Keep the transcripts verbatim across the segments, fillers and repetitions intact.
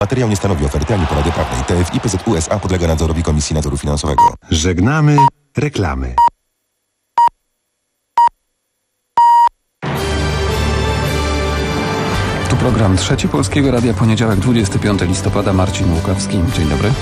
Materiał nie stanowi oferty ani porady prawnej. T F I P Z U S A podlega nadzorowi Komisji Nadzoru Finansowego. Żegnamy reklamy. Tu program Trzeci Polskiego Radia, poniedziałek dwudziestego piątego listopada. Marcin Łukawski. Dzień dobry.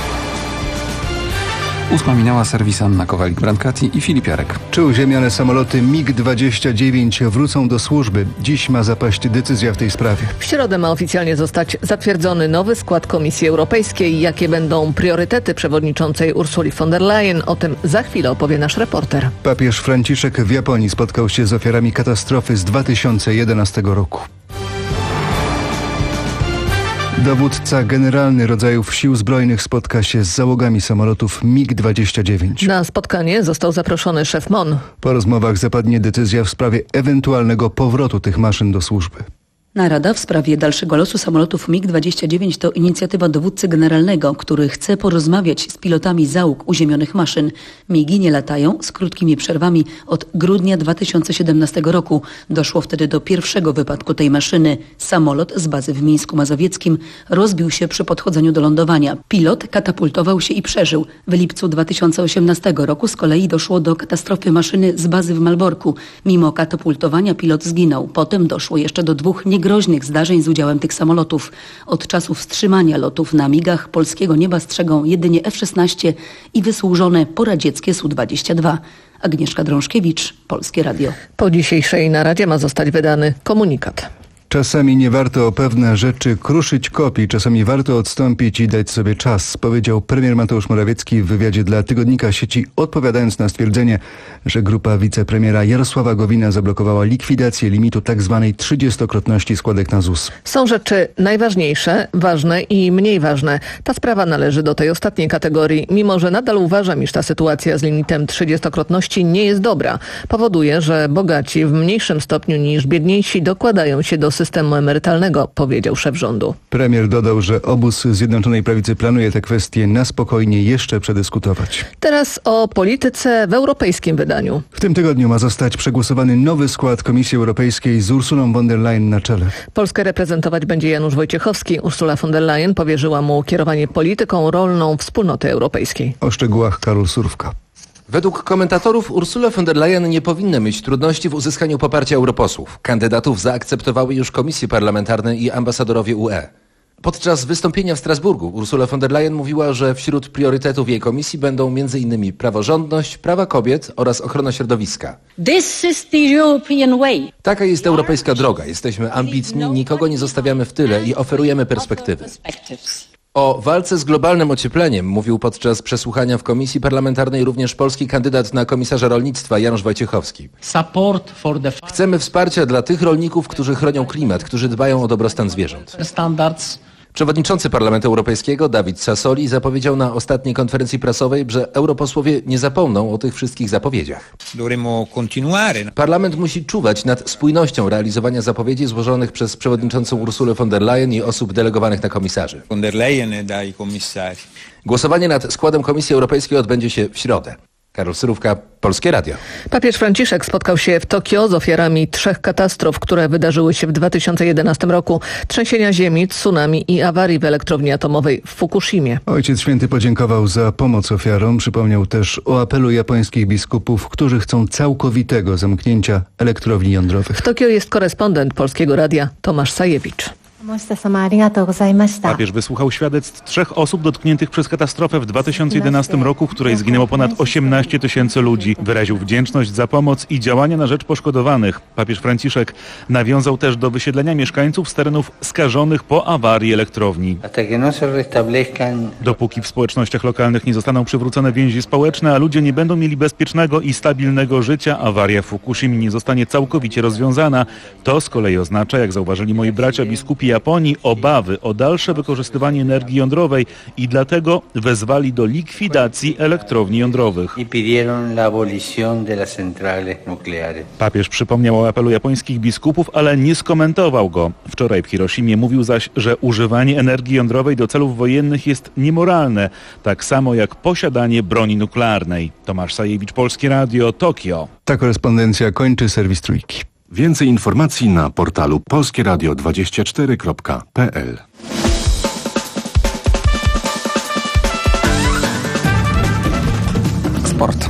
Ósma minęła, serwis Anna Kowalik-Brankati i Filip Jarek. Czy uziemione samoloty mig dwadzieścia dziewięć wrócą do służby? Dziś ma zapaść decyzja w tej sprawie. W środę ma oficjalnie zostać zatwierdzony nowy skład Komisji Europejskiej. Jakie będą priorytety przewodniczącej Ursuli von der Leyen? O tym za chwilę opowie nasz reporter. Papież Franciszek w Japonii spotkał się z ofiarami katastrofy z dwa tysiące jedenastego roku. Dowódca generalny rodzajów sił zbrojnych spotka się z załogami samolotów mig dwadzieścia dziewięć. Na spotkanie został zaproszony szef M O N. Po rozmowach zapadnie decyzja w sprawie ewentualnego powrotu tych maszyn do służby. Narada w sprawie dalszego losu samolotów mig dwadzieścia dziewięć to inicjatywa dowódcy generalnego, który chce porozmawiać z pilotami załóg uziemionych maszyn. migi nie latają z krótkimi przerwami od grudnia dwa tysiące siedemnastego roku. Doszło wtedy do pierwszego wypadku tej maszyny. Samolot z bazy w Mińsku Mazowieckim rozbił się przy podchodzeniu do lądowania. Pilot katapultował się i przeżył. W lipcu dwa tysiące osiemnastego roku z kolei doszło do katastrofy maszyny z bazy w Malborku. Mimo katapultowania pilot zginął. Potem doszło jeszcze do dwóch niegroźnych zdarzeń z udziałem tych samolotów. Od czasu wstrzymania lotów na migach polskiego nieba strzegą jedynie F szesnaście i wysłużone poradzieckie S U dwadzieścia dwa. Agnieszka Drążkiewicz, Polskie Radio. Po dzisiejszej naradzie ma zostać wydany komunikat. Czasami nie warto o pewne rzeczy kruszyć kopii, czasami warto odstąpić i dać sobie czas, powiedział premier Mateusz Morawiecki w wywiadzie dla tygodnika Sieci, odpowiadając na stwierdzenie, że grupa wicepremiera Jarosława Gowina zablokowała likwidację limitu tzw. trzydziestokrotności składek na Z U S. Są rzeczy najważniejsze, ważne i mniej ważne. Ta sprawa należy do tej ostatniej kategorii, mimo że nadal uważam, iż ta sytuacja z limitem trzydziestokrotności nie jest dobra. Powoduje, że bogaci w mniejszym stopniu niż biedniejsi dokładają się do systemu systemu emerytalnego, powiedział szef rządu. Premier dodał, że obóz Zjednoczonej Prawicy planuje tę kwestię na spokojnie jeszcze przedyskutować. Teraz o polityce w europejskim wydaniu. W tym tygodniu ma zostać przegłosowany nowy skład Komisji Europejskiej z Ursulą von der Leyen na czele. Polskę reprezentować będzie Janusz Wojciechowski. Ursula von der Leyen powierzyła mu kierowanie polityką rolną Wspólnoty Europejskiej. O szczegółach Karol Surówka. Według komentatorów Ursula von der Leyen nie powinna mieć trudności w uzyskaniu poparcia europosłów. Kandydatów zaakceptowały już komisje parlamentarne i ambasadorowie U E. Podczas wystąpienia w Strasburgu Ursula von der Leyen mówiła, że wśród priorytetów jej komisji będą między innymi praworządność, prawa kobiet oraz ochrona środowiska. This is the European way. Taka jest europejska droga. Jesteśmy ambitni, nikogo nie zostawiamy w tyle i oferujemy perspektywy. O walce z globalnym ociepleniem mówił podczas przesłuchania w komisji parlamentarnej również polski kandydat na komisarza rolnictwa Janusz Wojciechowski. Chcemy wsparcia dla tych rolników, którzy chronią klimat, którzy dbają o dobrostan zwierząt. Przewodniczący Parlamentu Europejskiego David Sassoli zapowiedział na ostatniej konferencji prasowej, że europosłowie nie zapomną o tych wszystkich zapowiedziach. Parlament musi czuwać nad spójnością realizowania zapowiedzi złożonych przez przewodniczącą Ursulę von der Leyen i osób delegowanych na komisarzy. Głosowanie nad składem Komisji Europejskiej odbędzie się w środę. Karol Surówka, Polskie Radio. Papież Franciszek spotkał się w Tokio z ofiarami trzech katastrof, które wydarzyły się w dwa tysiące jedenastym roku. Trzęsienia ziemi, tsunami i awarii w elektrowni atomowej w Fukushimie. Ojciec Święty podziękował za pomoc ofiarom. Przypomniał też o apelu japońskich biskupów, którzy chcą całkowitego zamknięcia elektrowni jądrowych. W Tokio jest korespondent Polskiego Radia Tomasz Sajewicz. Papież wysłuchał świadectw trzech osób dotkniętych przez katastrofę w dwa tysiące jedenastym roku, w której zginęło ponad osiemnaście tysięcy ludzi. Wyraził wdzięczność za pomoc i działania na rzecz poszkodowanych. Papież Franciszek nawiązał też do wysiedlenia mieszkańców z terenów skażonych po awarii elektrowni. Dopóki w społecznościach lokalnych nie zostaną przywrócone więzi społeczne, a ludzie nie będą mieli bezpiecznego i stabilnego życia, awaria w Fukushimie nie zostanie całkowicie rozwiązana. To z kolei oznacza, jak zauważyli moi bracia biskupi Japonii, obawy o dalsze wykorzystywanie energii jądrowej i dlatego wezwali do likwidacji elektrowni jądrowych. Papież przypomniał o apelu japońskich biskupów, ale nie skomentował go. Wczoraj w Hiroshimie mówił zaś, że używanie energii jądrowej do celów wojennych jest niemoralne, tak samo jak posiadanie broni nuklearnej. Tomasz Sajewicz, Polskie Radio, Tokio. Ta korespondencja kończy serwis Trójki. Więcej informacji na portalu polskieradio dwadzieścia cztery kropka p l.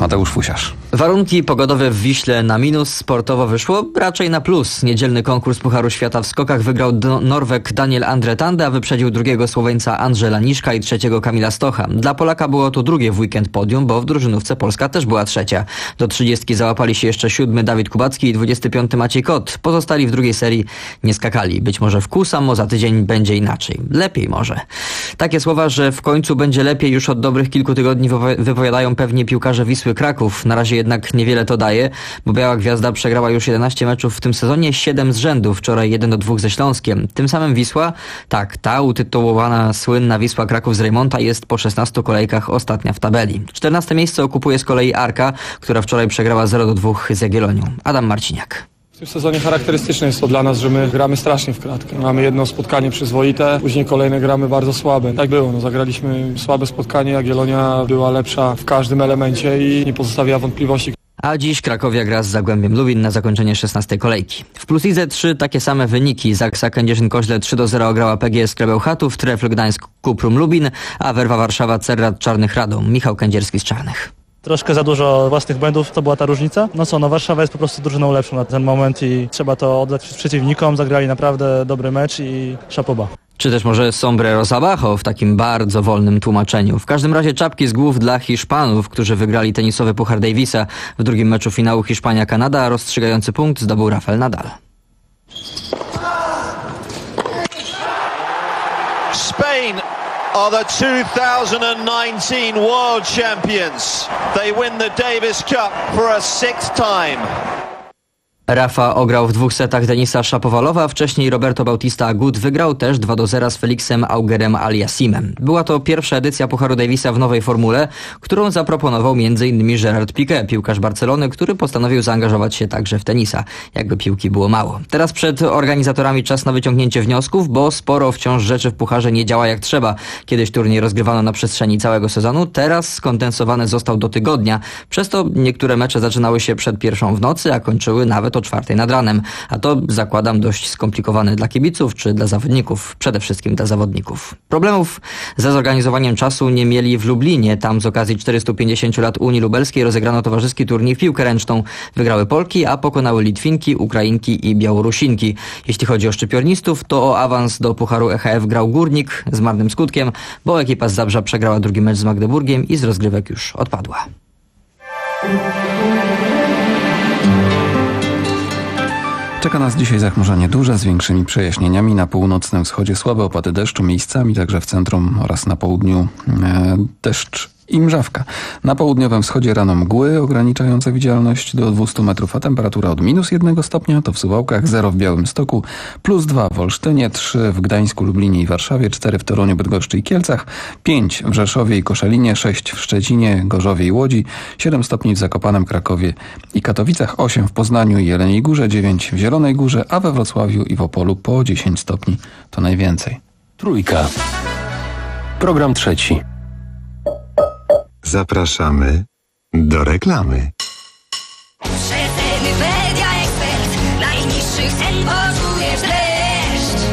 Mateusz Fusiarz. Warunki pogodowe w Wiśle na minus, sportowo wyszło raczej na plus. Niedzielny konkurs Pucharu Świata w skokach wygrał do- Norweg Daniel Andretande, a wyprzedził drugiego Słoweńca Andrzela Niszka i trzeciego Kamila Stocha. Dla Polaka było to drugie w weekend podium, bo w drużynówce Polska też była trzecia. Do trzydziestki załapali się jeszcze siódmy Dawid Kubacki i dwudziesty piąty Maciej Kot. Pozostali w drugiej serii nie skakali. Być może w kół samo za tydzień będzie inaczej. Lepiej może. Takie słowa, że w końcu będzie lepiej, już od dobrych kilku tygodni wypowiadają pewnie piłkarze Wisły Kraków. Na razie jednak niewiele to daje, bo Biała Gwiazda przegrała już jedenaście meczów w tym sezonie, siedem z rzędu, wczoraj jeden do dwóch ze Śląskiem. Tym samym Wisła, tak, ta utytułowana słynna Wisła Kraków z Rejmonta jest po szesnastu kolejkach ostatnia w tabeli. czternaste miejsce okupuje z kolei Arka, która wczoraj przegrała zero do dwóch z Jagiellonią. Adam Marciniak. W tym sezonie charakterystyczne jest to dla nas, że my gramy strasznie w kratkę. Mamy jedno spotkanie przyzwoite, później kolejne gramy bardzo słabe. Tak było, no, zagraliśmy słabe spotkanie, Jagiellonia była lepsza w każdym elemencie i nie pozostawiała wątpliwości. A dziś Krakowia gra z Zagłębiem Lubin na zakończenie szesnastej kolejki. W Plus Lidze trzy takie same wyniki. Zaksa Kędzierzyn-Koźle trzy do zera ograła P G S Klebełchatów, Trefl Gdańsk Kuprum Lubin, a Werwa Warszawa Cerrat Czarnych Radom. Michał Kędzierski z Czarnych. Troszkę za dużo własnych błędów, to była ta różnica. No co, no Warszawa jest po prostu drużyną lepszą na ten moment i trzeba to oddać przeciwnikom. Zagrali naprawdę dobry mecz i szapoba. Czy też może sombrero zabajo w takim bardzo wolnym tłumaczeniu. W każdym razie czapki z głów dla Hiszpanów, którzy wygrali tenisowy Puchar Davisa. W drugim meczu finału Hiszpania-Kanada rozstrzygający punkt zdobył Rafael Nadal. Spain are the two thousand nineteen World Champions. They win the Davis Cup for a sixth time. Rafa ograł w dwóch setach Denisa Szapowalowa, wcześniej Roberto Bautista Agut wygrał też dwa do zera z Felixem Augerem Aliassimem. Była to pierwsza edycja Pucharu Davisa w nowej formule, którą zaproponował m.in. Gerard Piqué, piłkarz Barcelony, który postanowił zaangażować się także w tenisa, jakby piłki było mało. Teraz przed organizatorami czas na wyciągnięcie wniosków, bo sporo wciąż rzeczy w Pucharze nie działa jak trzeba. Kiedyś turniej rozgrywano na przestrzeni całego sezonu, teraz skondensowany został do tygodnia. Przez to niektóre mecze zaczynały się przed pierwszą w nocy, a kończyły nawet o czwartej nad ranem. A to, zakładam, dość skomplikowane dla kibiców czy dla zawodników. Przede wszystkim dla zawodników. Problemów ze zorganizowaniem czasu nie mieli w Lublinie. Tam z okazji czterystu pięćdziesięciu lat Unii Lubelskiej rozegrano towarzyski turniej w piłkę ręczną. Wygrały Polki, a pokonały Litwinki, Ukrainki i Białorusinki. Jeśli chodzi o szczypiornistów, to o awans do Pucharu E H F grał Górnik z marnym skutkiem, bo ekipa z Zabrza przegrała drugi mecz z Magdeburgiem i z rozgrywek już odpadła. Czeka nas dzisiaj zachmurzenie duże z większymi przejaśnieniami. Na północnym wschodzie słabe opady deszczu, miejscami także w centrum oraz na południu e, deszcz i mrzawka. Na południowym wschodzie rano mgły ograniczające widzialność do dwustu metrów, a temperatura od minus jednego stopnia to w Suwałkach, zero w Białymstoku, plus dwa w Olsztynie, trzy w Gdańsku, Lublinie i Warszawie, cztery w Toruniu, Bydgoszczy i Kielcach, pięć w Rzeszowie i Koszalinie, sześć w Szczecinie, Gorzowie i Łodzi, siedem stopni w Zakopanem, Krakowie i Katowicach, osiem w Poznaniu i Jeleniej Górze, dziewięć w Zielonej Górze, a we Wrocławiu i w Opolu po dziesięć stopni to najwięcej. Trójka. Program trzeci. Zapraszamy do reklamy. Przeceny Media Expert. Najniższych cen poczujesz dreszcz.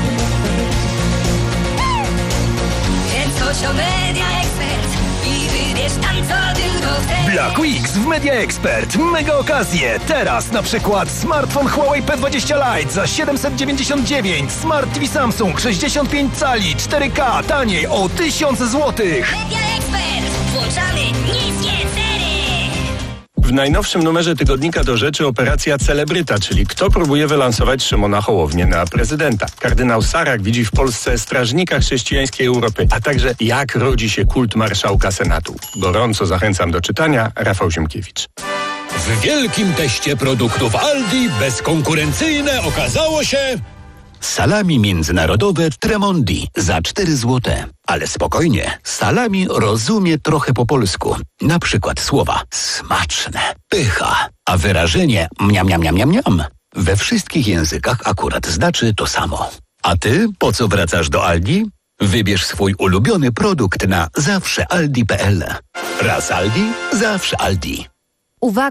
Więc chodź do Media Expert i wybierz tam, co tylko chcesz. Black Weeks w Media Expert. Mega okazje. Teraz na przykład smartfon Huawei P dwadzieścia Lite za siedemset dziewięćdziesiąt dziewięć. Smart T V Samsung sześćdziesiąt pięć cali cztery K taniej o tysiąc złotych. Media Expert. Włączamy niskie ceny. W najnowszym numerze tygodnika Do Rzeczy operacja Celebryta, czyli kto próbuje wylansować Szymona Hołownię na prezydenta. Kardynał Sarak widzi w Polsce strażnika chrześcijańskiej Europy, a także jak rodzi się kult marszałka Senatu. Gorąco zachęcam do czytania. Rafał Ziemkiewicz. W wielkim teście produktów Aldi bezkonkurencyjne okazało się... Salami międzynarodowe Tremondi za cztery złote. Ale spokojnie, salami rozumie trochę po polsku. Na przykład słowa smaczne, pycha, a wyrażenie mniam, mniam, mniam, mniam, mniam. We wszystkich językach akurat znaczy to samo. A ty po co wracasz do Aldi? Wybierz swój ulubiony produkt na zawsze aldi kropka p l. Raz Aldi, zawsze Aldi. Uwaga!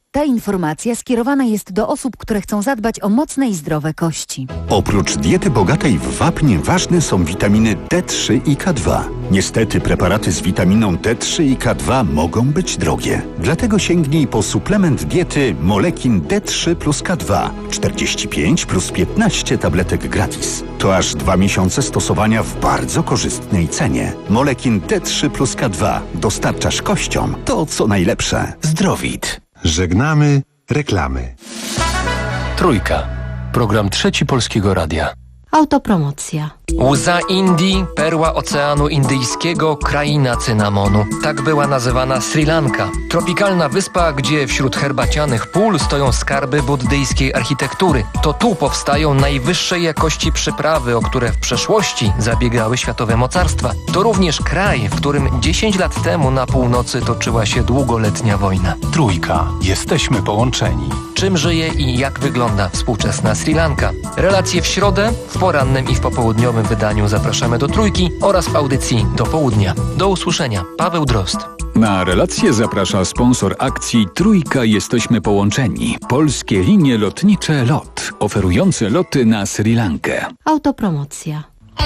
Ta informacja skierowana jest do osób, które chcą zadbać o mocne i zdrowe kości. Oprócz diety bogatej w wapń ważne są witaminy D trzy i K dwa. Niestety preparaty z witaminą D trzy i K dwa mogą być drogie. Dlatego sięgnij po suplement diety Molekin D trzy plus K dwa. czterdzieści pięć plus piętnaście tabletek gratis. To aż dwa miesiące stosowania w bardzo korzystnej cenie. Molekin D trzy plus K dwa. Dostarczasz kościom to, co najlepsze. Zdrowit. Żegnamy reklamy. Trójka. Program Trzeci Polskiego Radia. Autopromocja. Łza Indii, perła Oceanu Indyjskiego, kraina cynamonu. Tak była nazywana Sri Lanka. Tropikalna wyspa, gdzie wśród herbacianych pól stoją skarby buddyjskiej architektury. To tu powstają najwyższej jakości przyprawy, o które w przeszłości zabiegały światowe mocarstwa. To również kraj, w którym dziesięć lat temu na północy toczyła się długoletnia wojna. Trójka. Jesteśmy połączeni. Czym żyje i jak wygląda współczesna Sri Lanka? Relacje w środę, w porannym i w popołudniowym wydaniu zapraszamy do Trójki oraz w audycji do południa. Do usłyszenia. Paweł Drozd. Na relację zaprasza sponsor akcji Trójka Jesteśmy Połączeni. Polskie linie lotnicze LOT, oferujące loty na Sri Lankę. Autopromocja.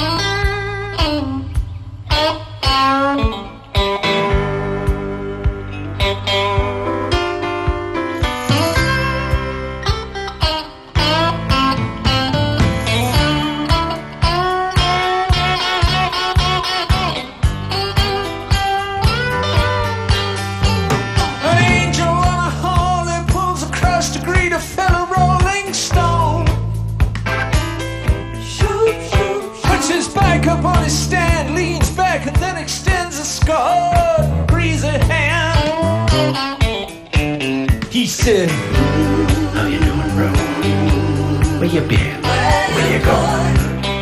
He said, how you doing, bro? Where you been? Where you going?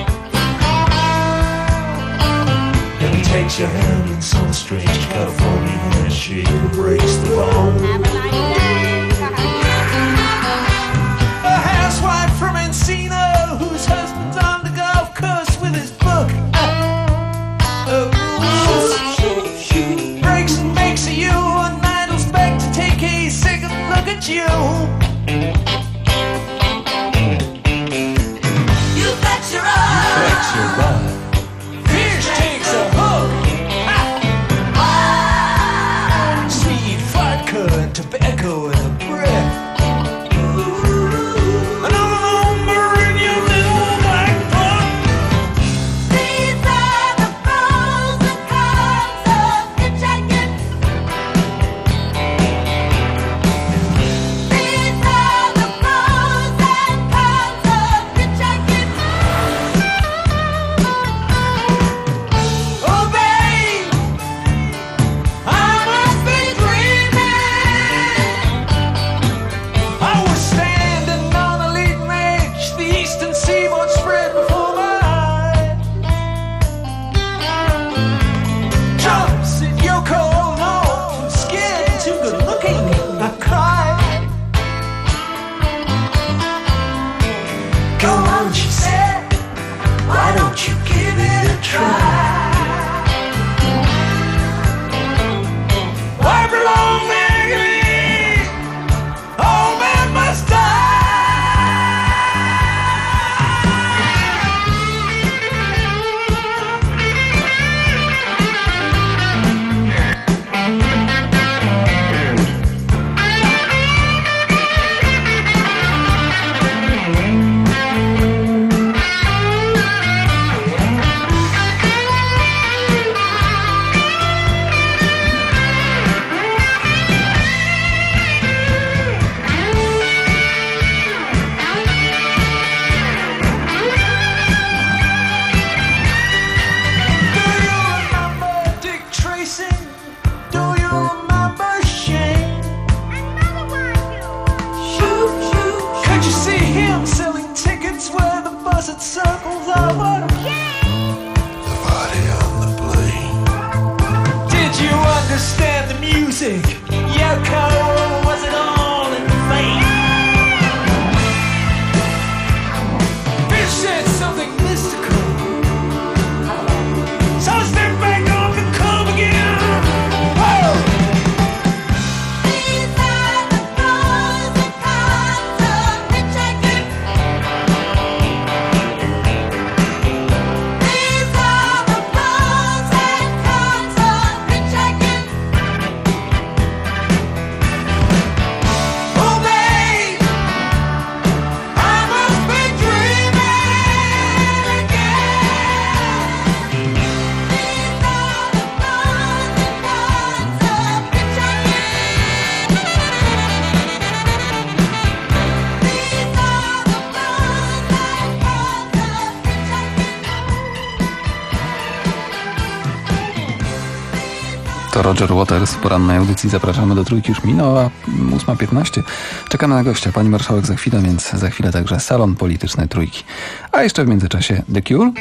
And he takes your hand in some strange California handshake and breaks the bone. A housewife from Encino whose husband's on the golf course with his book. Uh, uh, shoot, shoot, shoot. Breaks and makes of you and idles back to take a second look at you. You bet your eye. You bet your eye. Fish takes a hook. Ah. Sweet vodka to To Roger Waters w porannej audycji. Zapraszamy do Trójki. Już minęła ósma piętnaście. Czekamy na gościa. Pani marszałek za chwilę, więc za chwilę także salon polityczny Trójki. A jeszcze w międzyczasie The Cure.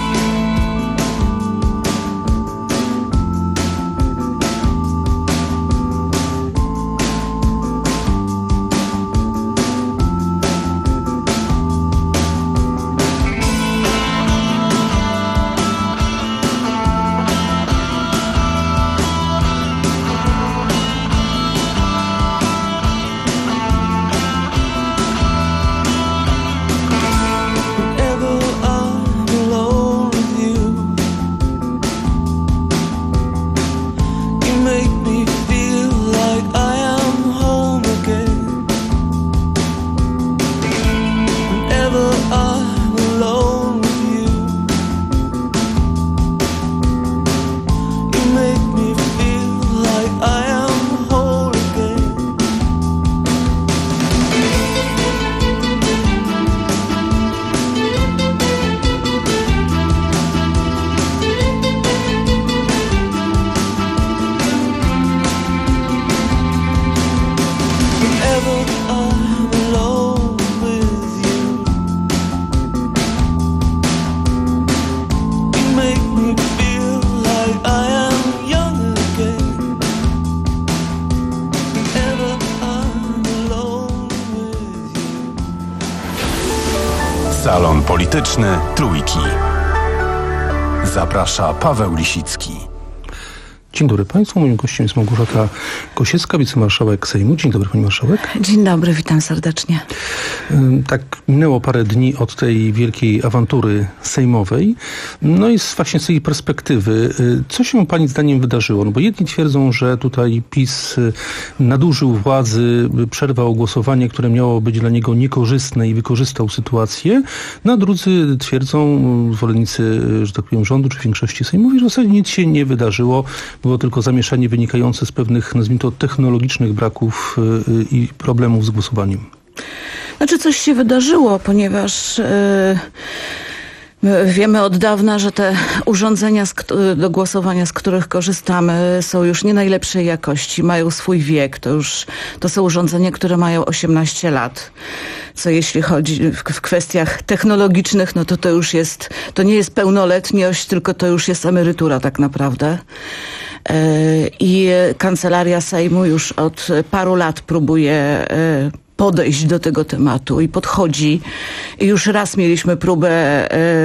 Salon polityczny Trójki. Zaprasza Paweł Lisicki. Dzień dobry Państwu. Moim gościem jest Małgorzata Gosiewska, wicemarszałek Sejmu. Dzień dobry Pani Marszałek. Dzień dobry, witam serdecznie. Tak minęło parę dni od tej wielkiej awantury sejmowej. No i z właśnie z tej perspektywy, co się Pani zdaniem wydarzyło? No bo jedni twierdzą, że tutaj PiS nadużył władzy, przerwał głosowanie, które miało być dla niego niekorzystne i wykorzystał sytuację. No a drudzy twierdzą, zwolennicy, że tak powiem, rządu czy większości sejmowej, że w zasadzie nic się nie wydarzyło. Było tylko zamieszanie wynikające z pewnych, nazwijmy to, technologicznych braków i problemów z głosowaniem. Znaczy coś się wydarzyło, ponieważ yy, wiemy od dawna, że te urządzenia do głosowania, z których korzystamy, są już nie najlepszej jakości, mają swój wiek. To już to są urządzenia, które mają osiemnaście lat. Co jeśli chodzi w, w kwestiach technologicznych, no to to już jest, to nie jest pełnoletność, tylko to już jest emerytura tak naprawdę. I Kancelaria Sejmu już od paru lat próbuje podejść do tego tematu i podchodzi. I już raz mieliśmy próbę,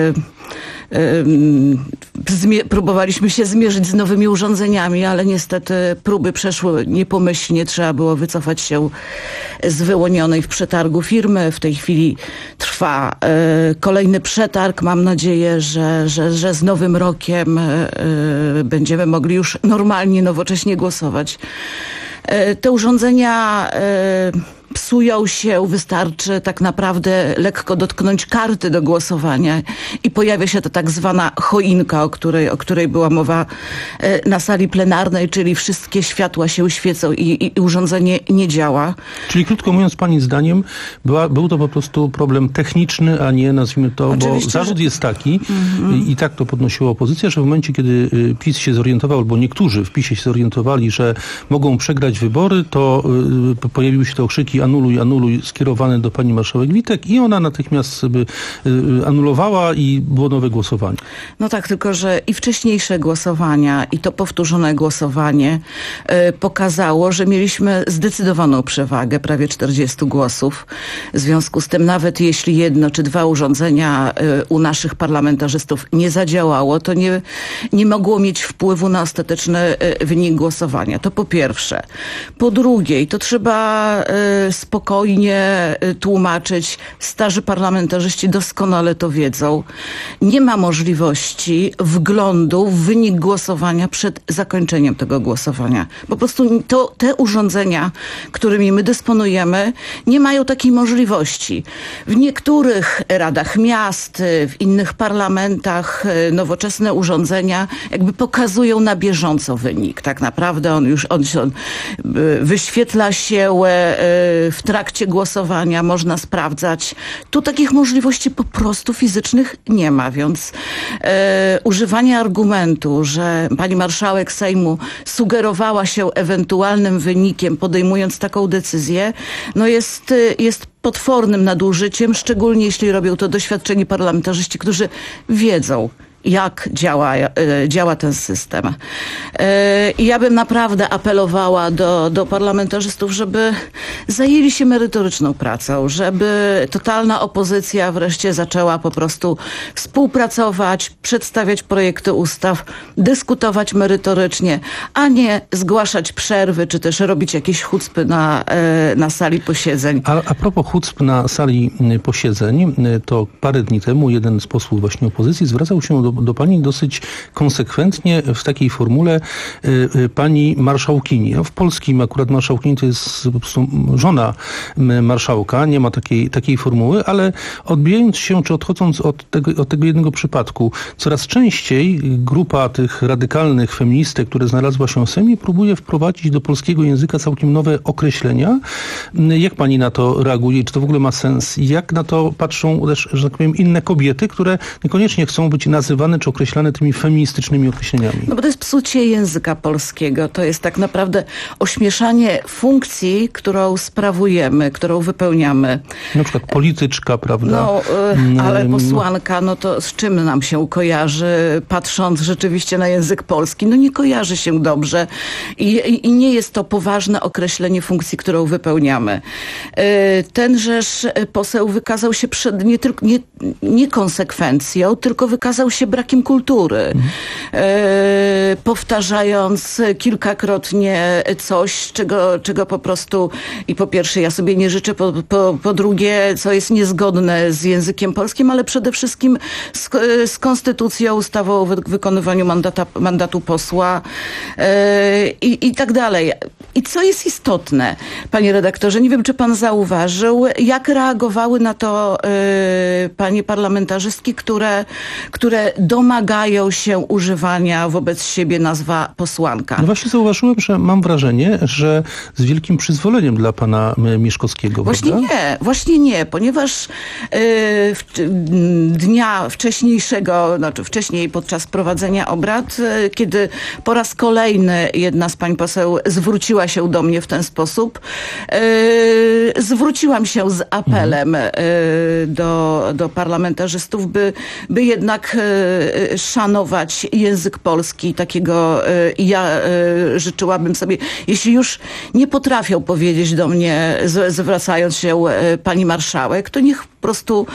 próbowaliśmy się zmierzyć z nowymi urządzeniami, ale niestety próby przeszły niepomyślnie. Trzeba było wycofać się z wyłonionej w przetargu firmy. W tej chwili trwa kolejny przetarg. Mam nadzieję, że, że, że z nowym rokiem będziemy mogli już normalnie, nowocześnie głosować. Te urządzenia psują się, wystarczy tak naprawdę lekko dotknąć karty do głosowania i pojawia się ta tak zwana choinka, o której, o której była mowa na sali plenarnej, czyli wszystkie światła się świecą i, i, i urządzenie nie działa. Czyli krótko mówiąc, Pani zdaniem, była, był to po prostu problem techniczny, a nie, nazwijmy to, oczywiście, bo zarzut że... jest taki mm-hmm. i, i tak to podnosiła opozycja, że w momencie, kiedy PiS się zorientował, albo niektórzy w PiSie się zorientowali, że mogą przegrać wybory, to y, pojawiły się te okrzyki anuluj, anuluj, skierowane do pani marszałek Witek i ona natychmiast sobie y, anulowała i było nowe głosowanie. No tak, tylko że i wcześniejsze głosowania i to powtórzone głosowanie y, pokazało, że mieliśmy zdecydowaną przewagę, prawie czterdzieści głosów. W związku z tym nawet jeśli jedno czy dwa urządzenia y, u naszych parlamentarzystów nie zadziałało, to nie, nie mogło mieć wpływu na ostateczny y, wynik głosowania. To po pierwsze. Po drugie, i to trzeba y, spokojnie y, tłumaczyć, starzy parlamentarzyści doskonale to wiedzą, nie ma możliwości wglądu w wynik głosowania przed zakończeniem tego głosowania. Po prostu to, te urządzenia, którymi my dysponujemy, nie mają takiej możliwości. W niektórych radach miast, w innych parlamentach nowoczesne urządzenia jakby pokazują na bieżąco wynik. Tak naprawdę on już on, on wyświetla się w trakcie głosowania można sprawdzać. Tu takich możliwości po prostu fizycznych nie ma, więc e, używanie argumentu, że pani marszałek Sejmu sugerowała się ewentualnym wynikiem, podejmując taką decyzję, no jest, jest potwornym nadużyciem, szczególnie jeśli robią to doświadczeni parlamentarzyści, którzy wiedzą, jak działa, działa ten system. I ja bym naprawdę apelowała do, do parlamentarzystów, żeby zajęli się merytoryczną pracą, żeby totalna opozycja wreszcie zaczęła po prostu współpracować, przedstawiać projekty ustaw, dyskutować merytorycznie, a nie zgłaszać przerwy, czy też robić jakieś chucpy na, na sali posiedzeń. A, a propos chucp na sali posiedzeń, to parę dni temu jeden z posłów właśnie opozycji zwracał się do do pani dosyć konsekwentnie w takiej formule y, y, pani marszałkini. No, w polskim akurat marszałkini to jest po prostu żona marszałka, nie ma takiej, takiej formuły, ale odbijając się, czy odchodząc od tego, od tego jednego przypadku, coraz częściej grupa tych radykalnych feministek, które znalazła się w Sejmie, próbuje wprowadzić do polskiego języka całkiem nowe określenia. Jak pani na to reaguje? Czy to w ogóle ma sens? Jak na to patrzą też, że tak powiem, inne kobiety, które niekoniecznie chcą być nazywane czy określane tymi feministycznymi określeniami? No bo to jest psucie języka polskiego. To jest tak naprawdę ośmieszanie funkcji, którą sprawujemy, którą wypełniamy. Na przykład polityczka, prawda? No, y, ale posłanka, no to z czym nam się kojarzy, patrząc rzeczywiście na język polski? No nie kojarzy się dobrze i, i, i nie jest to poważne określenie funkcji, którą wypełniamy. Y, tenżeż poseł wykazał się przed nie tylko nie, nie konsekwencją, tylko wykazał się brakiem kultury. Mhm. E, powtarzając kilkakrotnie coś, czego, czego po prostu i po pierwsze ja sobie nie życzę, po, po, po drugie, co jest niezgodne z językiem polskim, ale przede wszystkim z, z konstytucją, ustawą o wy, wykonywaniu mandata, mandatu posła e, i, i tak dalej. I co jest istotne, panie redaktorze, nie wiem, czy pan zauważył, jak reagowały na to e, panie parlamentarzystki, które, które domagają się używania wobec siebie nazwa posłanka. No właśnie zauważyłem, że mam wrażenie, że z wielkim przyzwoleniem dla pana Mieszkowskiego. Właśnie prawda? nie, właśnie nie, ponieważ y, w, dnia wcześniejszego, znaczy wcześniej podczas prowadzenia obrad, y, kiedy po raz kolejny jedna z pań poseł zwróciła się do mnie w ten sposób, y, zwróciłam się z apelem y, do, do parlamentarzystów, by, by jednak y, szanować język polski, takiego i ja życzyłabym sobie, jeśli już nie potrafią powiedzieć do mnie, zwracając się pani marszałek, to niech po prostu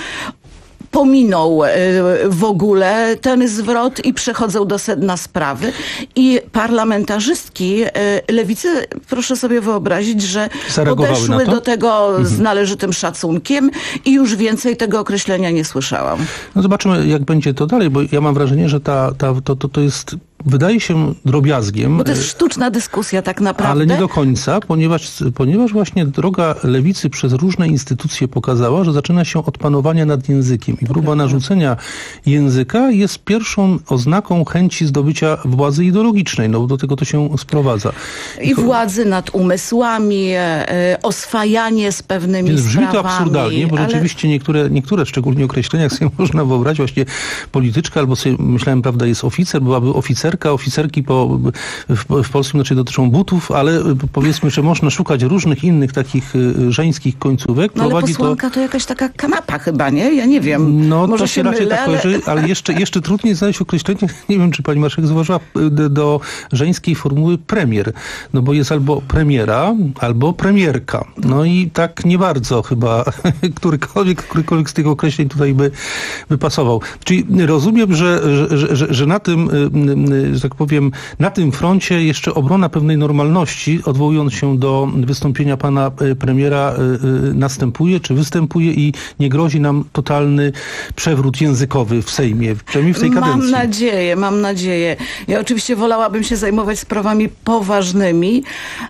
pominął w ogóle ten zwrot i przechodzą do sedna sprawy. I parlamentarzystki lewicy, proszę sobie wyobrazić, że podeszły do tego mhm. z należytym szacunkiem i już więcej tego określenia nie słyszałam. No zobaczymy, jak będzie to dalej, bo ja mam wrażenie, że ta, ta, to, to, to jest wydaje się drobiazgiem. Bo to jest sztuczna dyskusja tak naprawdę. Ale nie do końca, ponieważ, ponieważ właśnie droga lewicy przez różne instytucje pokazała, że zaczyna się od panowania nad językiem. I próba narzucenia języka jest pierwszą oznaką chęci zdobycia władzy ideologicznej. No do tego to się sprowadza. I władzy nad umysłami, e, oswajanie z pewnymi Więc brzmi sprawami. to absurdalnie, bo ale... rzeczywiście niektóre, niektóre szczególnie określenia sobie można wyobrazić, właśnie polityczka, albo sobie myślałem, prawda, jest oficer, byłaby oficer, oficerki po, w, w polskim znaczy dotyczą butów, ale powiedzmy, że można szukać różnych innych takich żeńskich końcówek. No ale posłanka to... to jakaś taka kanapa chyba, nie? Ja nie wiem. No może to się, się raczej mylę, tak ale... kojarzy, ale jeszcze, jeszcze trudniej znaleźć określenie, nie wiem, czy pani marszałek zauważyła, do, do żeńskiej formuły premier. No bo jest albo premiera, albo premierka. No i tak nie bardzo chyba którykolwiek, którykolwiek z tych określeń tutaj by, by pasował. Czyli rozumiem, że, że, że, że na tym że tak powiem, na tym froncie jeszcze obrona pewnej normalności, odwołując się do wystąpienia pana premiera, następuje, czy występuje i nie grozi nam totalny przewrót językowy w Sejmie, przynajmniej w tej kadencji. Mam nadzieję, mam nadzieję. Ja oczywiście wolałabym się zajmować sprawami poważnymi,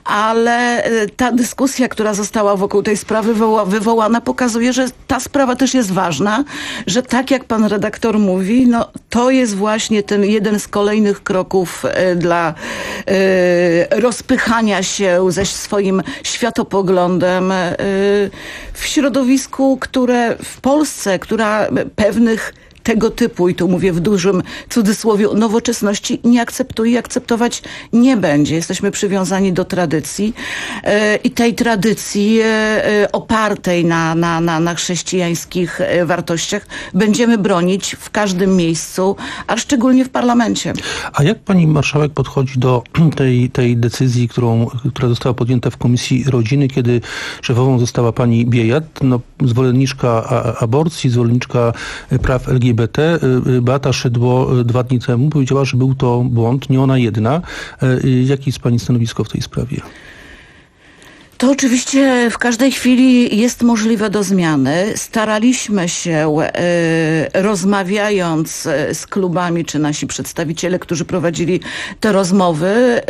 ale ta dyskusja, która została wokół tej sprawy wywoła, wywołana, pokazuje, że ta sprawa też jest ważna, że tak jak pan redaktor mówi, no to jest właśnie ten jeden z kolejnych nowych kroków e, dla e, rozpychania się ze swoim światopoglądem e, w środowisku, które w Polsce, która pewnych tego typu, i tu mówię w dużym cudzysłowie, nowoczesności nie akceptuje i akceptować nie będzie. Jesteśmy przywiązani do tradycji e, i tej tradycji e, opartej na, na, na, na chrześcijańskich e, wartościach będziemy bronić w każdym miejscu, a szczególnie w parlamencie. A jak pani marszałek podchodzi do tej, tej decyzji, którą, która została podjęta w Komisji Rodziny, kiedy szefową została pani Biejat, no, zwolenniczka a, aborcji, zwolenniczka praw L G B T, Beata Szydło dwa dni temu powiedziała, że był to błąd, nie ona jedna. Jakie jest pani stanowisko w tej sprawie? To oczywiście w każdej chwili jest możliwe do zmiany. Staraliśmy się, e, rozmawiając z klubami, czy nasi przedstawiciele, którzy prowadzili te rozmowy, e,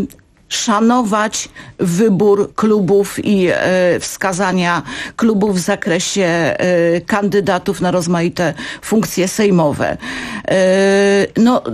szanować wybór klubów i e, wskazania klubów w zakresie e, kandydatów na rozmaite funkcje sejmowe. E, no,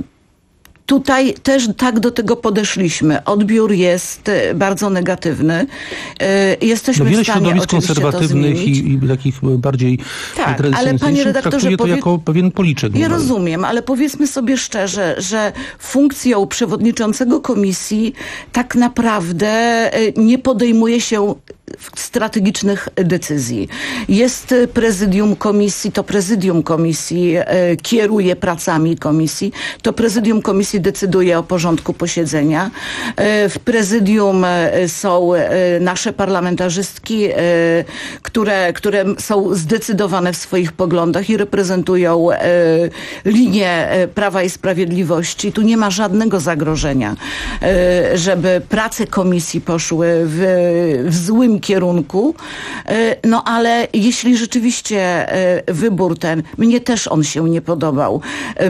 Tutaj też tak do tego podeszliśmy. Odbiór jest bardzo negatywny. Jesteśmy no wiele w stanie środowisk oczywiście konserwatywnych to i, i takich bardziej tak, tradycyjnych ale panie redaktorze, traktuje to powie... jako pewien policzek. Ja numer. rozumiem, ale powiedzmy sobie szczerze, że funkcją przewodniczącego komisji tak naprawdę nie podejmuje się strategicznych decyzji. Jest prezydium komisji, to prezydium komisji e, kieruje pracami komisji, to prezydium komisji decyduje o porządku posiedzenia. E, w prezydium e, są e, nasze parlamentarzystki, e, które, które są zdecydowane w swoich poglądach i reprezentują e, linię e, Prawa i Sprawiedliwości. Tu nie ma żadnego zagrożenia, e, żeby prace komisji poszły w, w złym kierunku, no ale jeśli rzeczywiście wybór ten, mnie też on się nie podobał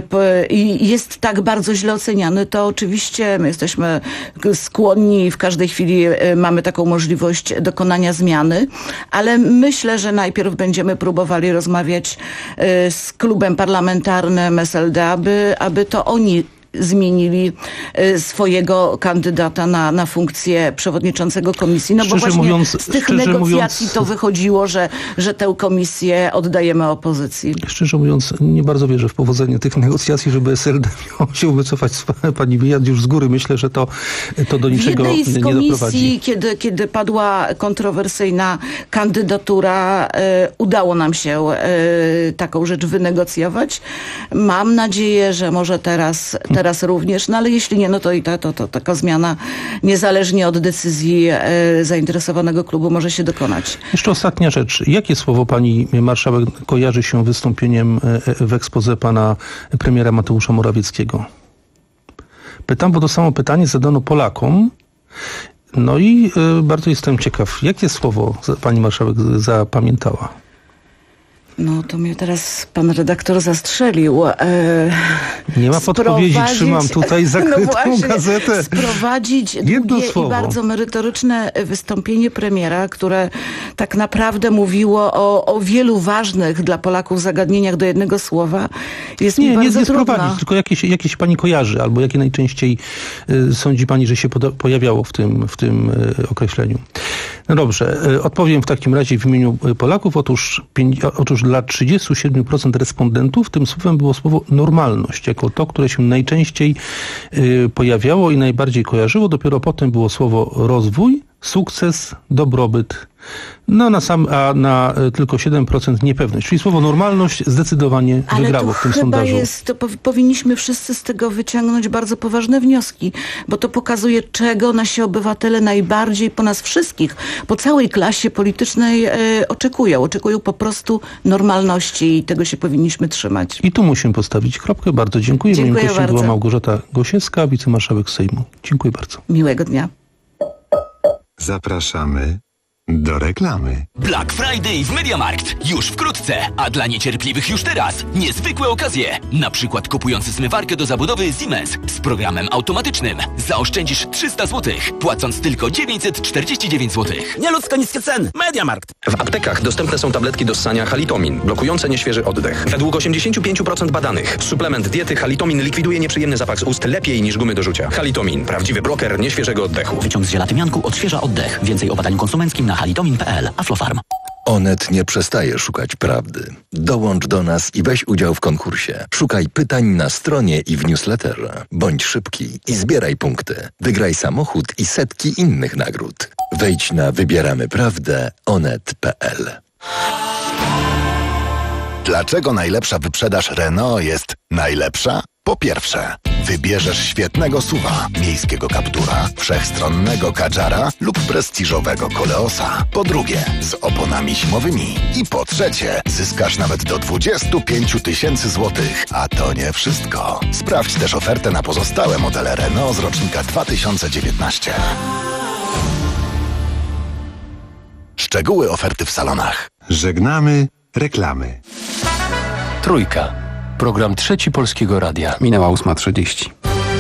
i jest tak bardzo źle oceniany, to oczywiście my jesteśmy skłonni i w każdej chwili mamy taką możliwość dokonania zmiany, ale myślę, że najpierw będziemy próbowali rozmawiać z klubem parlamentarnym S L D, aby, aby to oni zmienili swojego kandydata na, na funkcję przewodniczącego komisji. No bo Szczerze właśnie mówiąc, z tych szczerze negocjacji mówiąc, to wychodziło, że, że tę komisję oddajemy opozycji. Szczerze mówiąc, nie bardzo wierzę w powodzenie tych negocjacji, żeby S L D miało się wycofać z pani Biejat. Już z góry myślę, że to, to do niczego nie doprowadzi. W jednej z komisji, kiedy, kiedy padła kontrowersyjna kandydatura, e, udało nam się e, taką rzecz wynegocjować. Mam nadzieję, że może teraz teraz również, no ale jeśli nie, no to i ta, to, to taka zmiana niezależnie od decyzji e, zainteresowanego klubu może się dokonać. Jeszcze ostatnia rzecz. Jakie słowo pani marszałek kojarzy się wystąpieniem w exposé pana premiera Mateusza Morawieckiego? Pytam, bo to samo pytanie zadano Polakom. No i y, bardzo jestem ciekaw, jakie słowo pani marszałek zapamiętała? No to mnie teraz pan redaktor zastrzelił. E, nie ma podpowiedzi, trzymam tutaj zakrytą no właśnie, gazetę. Sprowadzić długie i bardzo merytoryczne wystąpienie premiera, które tak naprawdę mówiło o, o wielu ważnych dla Polaków zagadnieniach do jednego słowa, jest nie, mi bardzo nie, nie trudno. sprowadzić, tylko jakieś, jakieś pani kojarzy, albo jakie najczęściej y, sądzi pani, że się poda- pojawiało w tym, w tym y, określeniu. No dobrze, y, odpowiem w takim razie w imieniu Polaków. Otóż, pięć, otóż dla trzydzieści siedem procent respondentów tym słowem było słowo normalność, jako to, które się najczęściej y, pojawiało i najbardziej kojarzyło. Dopiero potem było słowo rozwój, sukces, dobrobyt. No na sam, a na y, tylko siedem procent niepewność. Czyli słowo normalność zdecydowanie Ale wygrało w tym chyba sondażu. Jest, to pow- powinniśmy wszyscy z tego wyciągnąć bardzo poważne wnioski, bo to pokazuje, czego nasi obywatele najbardziej po nas wszystkich, po całej klasie politycznej e, oczekują. Oczekują po prostu normalności i tego się powinniśmy trzymać. I tu musimy postawić kropkę. Bardzo dziękuję. Dziękuję Moim gościem bardzo. była Małgorzata Gosiewska, wicemarszałek Sejmu. Dziękuję bardzo. Miłego dnia. Zapraszamy do reklamy. Black Friday w MediaMarkt. Już wkrótce, a dla niecierpliwych już teraz. Niezwykłe okazje. Na przykład kupując zmywarkę do zabudowy Siemens z programem automatycznym zaoszczędzisz trzysta złotych, płacąc tylko dziewięćset czterdzieści dziewięć złotych. Nieludzko niskie ceny. MediaMarkt. W aptekach dostępne są tabletki do ssania Halitomin, blokujące nieświeży oddech. Według osiemdziesiąt pięć procent badanych suplement diety Halitomin likwiduje nieprzyjemny zapach z ust lepiej niż gumy do rzucia. Halitomin, prawdziwy bloker nieświeżego oddechu. Wyciąg z żelatymianku odświeża oddech. Więcej o badaniu konsumenckim na halitomin kropka p l. Aflofarm. Onet nie przestaje szukać prawdy. Dołącz do nas i weź udział w konkursie. Szukaj pytań na stronie i w newsletterze. Bądź szybki i zbieraj punkty. Wygraj samochód i setki innych nagród. Wejdź na wybieramy prawdę onet kropka p l. Dlaczego najlepsza wyprzedaż Renault jest najlepsza? Po pierwsze, wybierzesz świetnego suwa, miejskiego Captura, wszechstronnego Kadżara lub prestiżowego Koleosa. Po drugie, z oponami zimowymi. I po trzecie, zyskasz nawet do dwadzieścia pięć tysięcy złotych. A to nie wszystko. Sprawdź też ofertę na pozostałe modele Renault z rocznika dwa tysiące dziewiętnastego. Szczegóły oferty w salonach. Żegnamy reklamy. Trójka. Program Trzeci Polskiego Radia. Minęła ósma trzydzieści.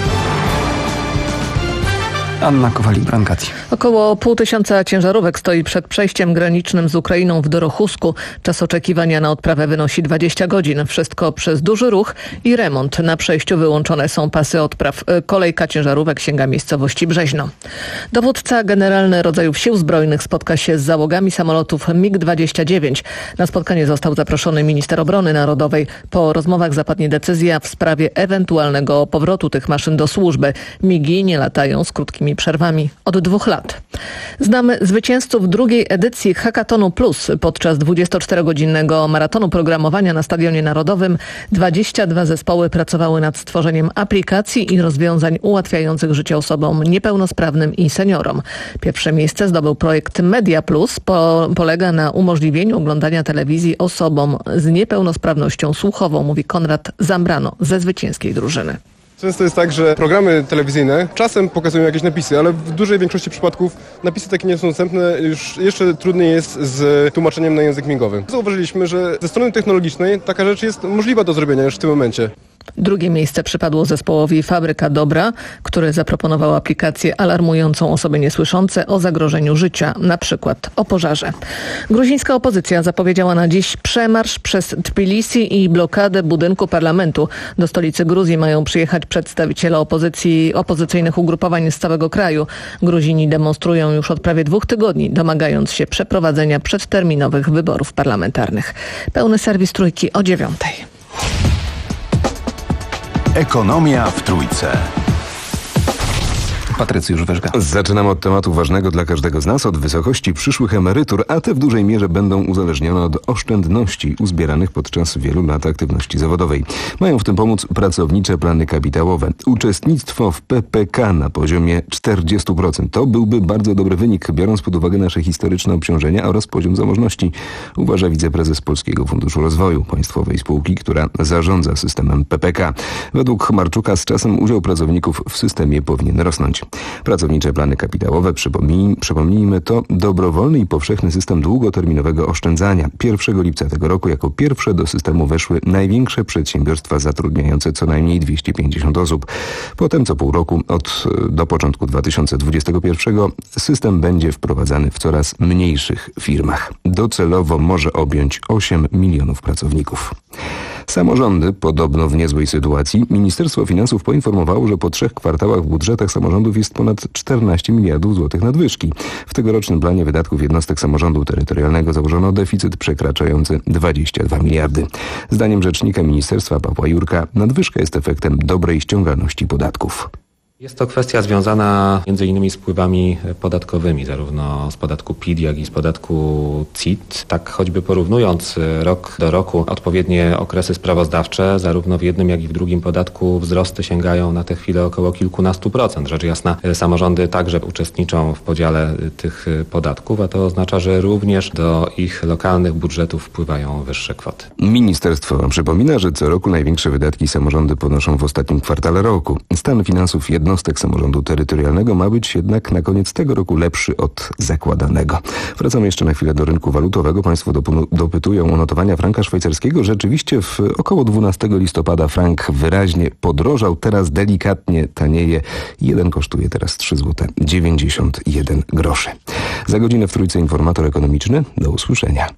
Anna Kowalik-Brancaci. Około pół tysiąca ciężarówek stoi przed przejściem granicznym z Ukrainą w Dorochusku. Czas oczekiwania na odprawę wynosi dwadzieścia godzin. Wszystko przez duży ruch i remont. Na przejściu wyłączone są pasy odpraw. Kolejka ciężarówek sięga miejscowości Brzeźno. Dowódca generalny rodzajów sił zbrojnych spotka się z załogami samolotów mig dwadzieścia dziewięć. Na spotkanie został zaproszony minister obrony narodowej. Po rozmowach zapadnie decyzja w sprawie ewentualnego powrotu tych maszyn do służby. migi nie latają z krótkimi przerwami od dwóch lat. Znamy zwycięzców drugiej edycji Hackathonu Plus. Podczas dwudziestoczterogodzinnego maratonu programowania na Stadionie Narodowym dwadzieścia dwa zespoły pracowały nad stworzeniem aplikacji i rozwiązań ułatwiających życie osobom niepełnosprawnym i seniorom. Pierwsze miejsce zdobył projekt Media Plus. Po, polega na umożliwieniu oglądania telewizji osobom z niepełnosprawnością słuchową, mówi Konrad Zambrano ze zwycięskiej drużyny. Często jest tak, że programy telewizyjne czasem pokazują jakieś napisy, ale w dużej większości przypadków napisy takie nie są dostępne. Już jeszcze trudniej jest z tłumaczeniem na język migowy. Zauważyliśmy, że ze strony technologicznej taka rzecz jest możliwa do zrobienia już w tym momencie. Drugie miejsce przypadło zespołowi Fabryka Dobra, który zaproponował aplikację alarmującą osoby niesłyszące o zagrożeniu życia, na przykład o pożarze. Gruzińska opozycja zapowiedziała na dziś przemarsz przez Tbilisi i blokadę budynku parlamentu. Do stolicy Gruzji mają przyjechać przedstawiciele opozycji, opozycyjnych ugrupowań z całego kraju. Gruzini demonstrują już od prawie dwóch tygodni, domagając się przeprowadzenia przedterminowych wyborów parlamentarnych. Pełny serwis Trójki o dziewiątej. Ekonomia w Trójce. Patrycjusz Wyżga. Zaczynam od tematu ważnego dla każdego z nas, od wysokości przyszłych emerytur, a te w dużej mierze będą uzależnione od oszczędności uzbieranych podczas wielu lat aktywności zawodowej. Mają w tym pomóc pracownicze plany kapitałowe. Uczestnictwo w P P K na poziomie czterdzieści procent. To byłby bardzo dobry wynik, biorąc pod uwagę nasze historyczne obciążenia oraz poziom zamożności, uważa wiceprezes Polskiego Funduszu Rozwoju, państwowej spółki, która zarządza systemem P P K. Według Chmarczuka z czasem udział pracowników w systemie powinien rosnąć. Pracownicze plany kapitałowe, przypomnij, przypomnijmy, to dobrowolny i powszechny system długoterminowego oszczędzania. pierwszego lipca tego roku jako pierwsze do systemu weszły największe przedsiębiorstwa zatrudniające co najmniej dwieście pięćdziesiąt osób. Potem co pół roku od do początku dwa tysiące dwudziestego pierwszego system będzie wprowadzany w coraz mniejszych firmach. Docelowo może objąć osiem milionów pracowników. Samorządy podobno w niezłej sytuacji. Ministerstwo Finansów poinformowało, że po trzech kwartałach w budżetach samorządów jest ponad czternaście miliardów złotych nadwyżki. W tegorocznym planie wydatków jednostek samorządu terytorialnego założono deficyt przekraczający dwadzieścia dwa miliardy. Zdaniem rzecznika ministerstwa Pawła Jurka nadwyżka jest efektem dobrej ściągalności podatków. Jest to kwestia związana między innymi z wpływami podatkowymi, zarówno z podatku P I T, jak i z podatku C I T. Tak choćby porównując rok do roku odpowiednie okresy sprawozdawcze, zarówno w jednym, jak i w drugim podatku wzrosty sięgają na tę chwilę około kilkunastu procent. Rzecz jasna, samorządy także uczestniczą w podziale tych podatków, a to oznacza, że również do ich lokalnych budżetów wpływają wyższe kwoty. Ministerstwo przypomina, że co roku największe wydatki samorządy ponoszą w ostatnim kwartale roku. Stan finansów jednostek jednostek samorządu terytorialnego ma być jednak na koniec tego roku lepszy od zakładanego. Wracamy jeszcze na chwilę do rynku walutowego. Państwo dopu- dopytują o notowania franka szwajcarskiego. Rzeczywiście w około dwunastego listopada frank wyraźnie podrożał. Teraz delikatnie tanieje. Jeden kosztuje teraz trzy złote dziewięćdziesiąt jeden groszy. Za godzinę w Trójce informator ekonomiczny. Do usłyszenia.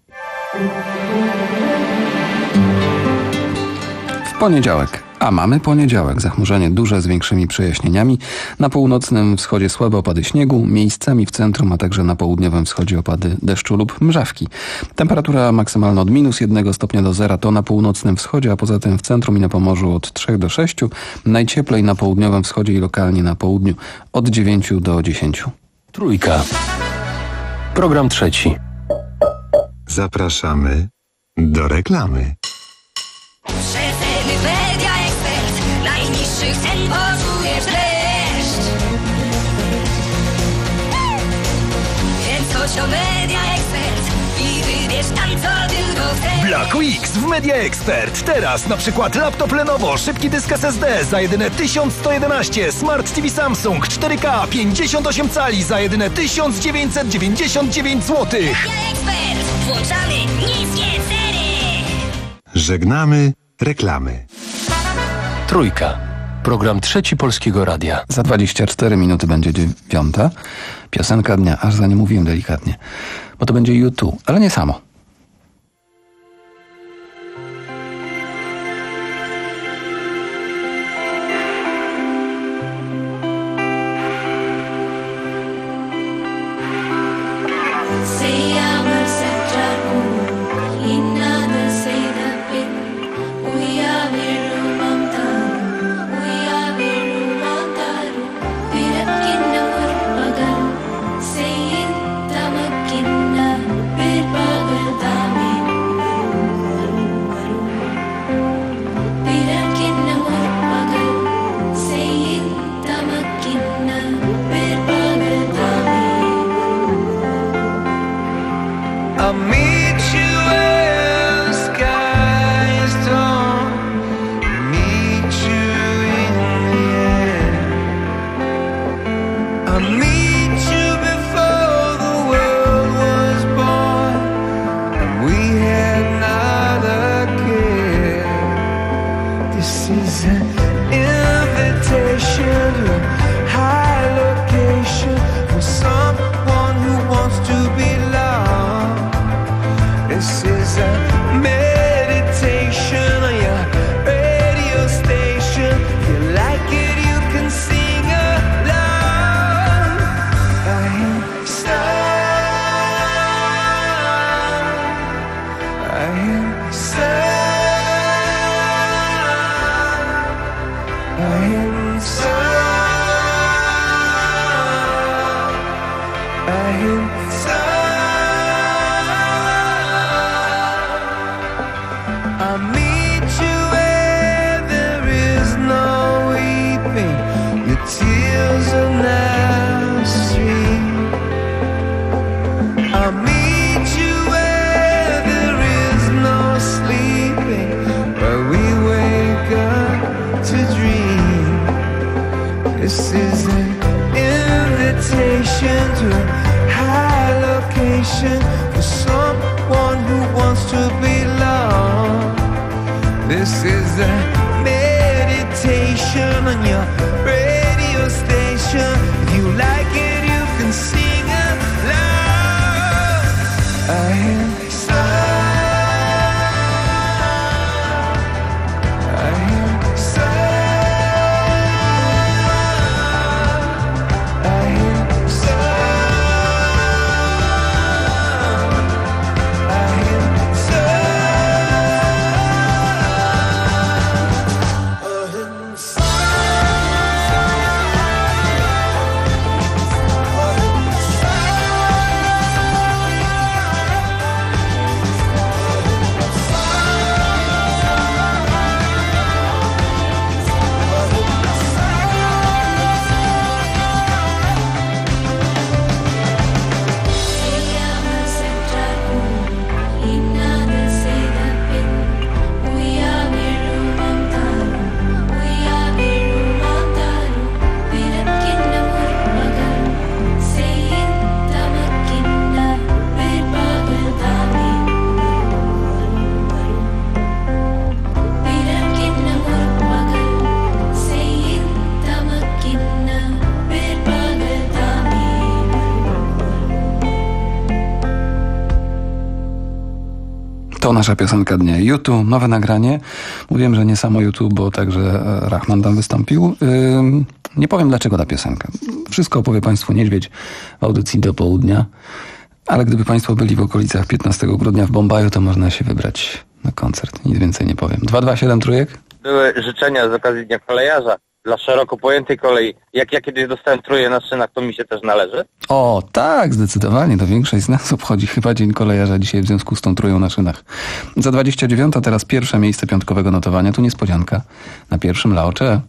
W poniedziałek. A mamy poniedziałek. Zachmurzenie duże z większymi przejaśnieniami. Na północnym wschodzie słabe opady śniegu, miejscami w centrum, a także na południowym wschodzie opady deszczu lub mrzawki. Temperatura maksymalna od minus jednego stopnia do zera to na północnym wschodzie, a poza tym w centrum i na Pomorzu od trzech do sześciu. Najcieplej na południowym wschodzie i lokalnie na południu od dziewięciu do dziesięciu. Trójka. Program trzeci. Zapraszamy do reklamy. Media Ekspert, najniższych cen poczujesz dreszcz. Więc chodź do Media Ekspert i wybierz tam, co tylko chcesz. Black Weeks w Media Expert. Teraz na przykład laptop Lenovo, szybki dysk S S D za jedyne tysiąc sto jedenaście, Smart T V Samsung cztery K pięćdziesiąt osiem cali za jedyne tysiąc dziewięćset dziewięćdziesiąt dziewięć złotych. Media Expert, włączamy niskie ceny. Żegnamy reklamy. Trójka. Program trzeci Polskiego Radia. Za dwadzieścia cztery minuty będzie dziewiąta. Piosenka dnia, aż za nie mówiłem delikatnie. Bo to będzie U dwa, ale nie samo. Nasza piosenka dnia. YouTube, nowe nagranie. Mówiłem, że nie samo YouTube, bo także Rahman tam wystąpił. Yy, nie powiem dlaczego ta piosenka. Wszystko opowie Państwu Niedźwiedź w audycji do południa. Ale gdyby Państwo byli w okolicach piętnastego grudnia w Bombaju, to można się wybrać na koncert. Nic więcej nie powiem. dwa dwa siedem trójek? Były życzenia z okazji Dnia Kolejarza dla szeroko pojętej kolei. Jak ja kiedyś dostałem trójkę na szynach, to mi się też należy? O, tak, zdecydowanie. To większość z nas obchodzi chyba Dzień Kolejarza dzisiaj w związku z tą trójką na szynach. Za dwadzieścia dziewięć teraz pierwsze miejsce piątkowego notowania. Tu niespodzianka. Na pierwszym Laocze.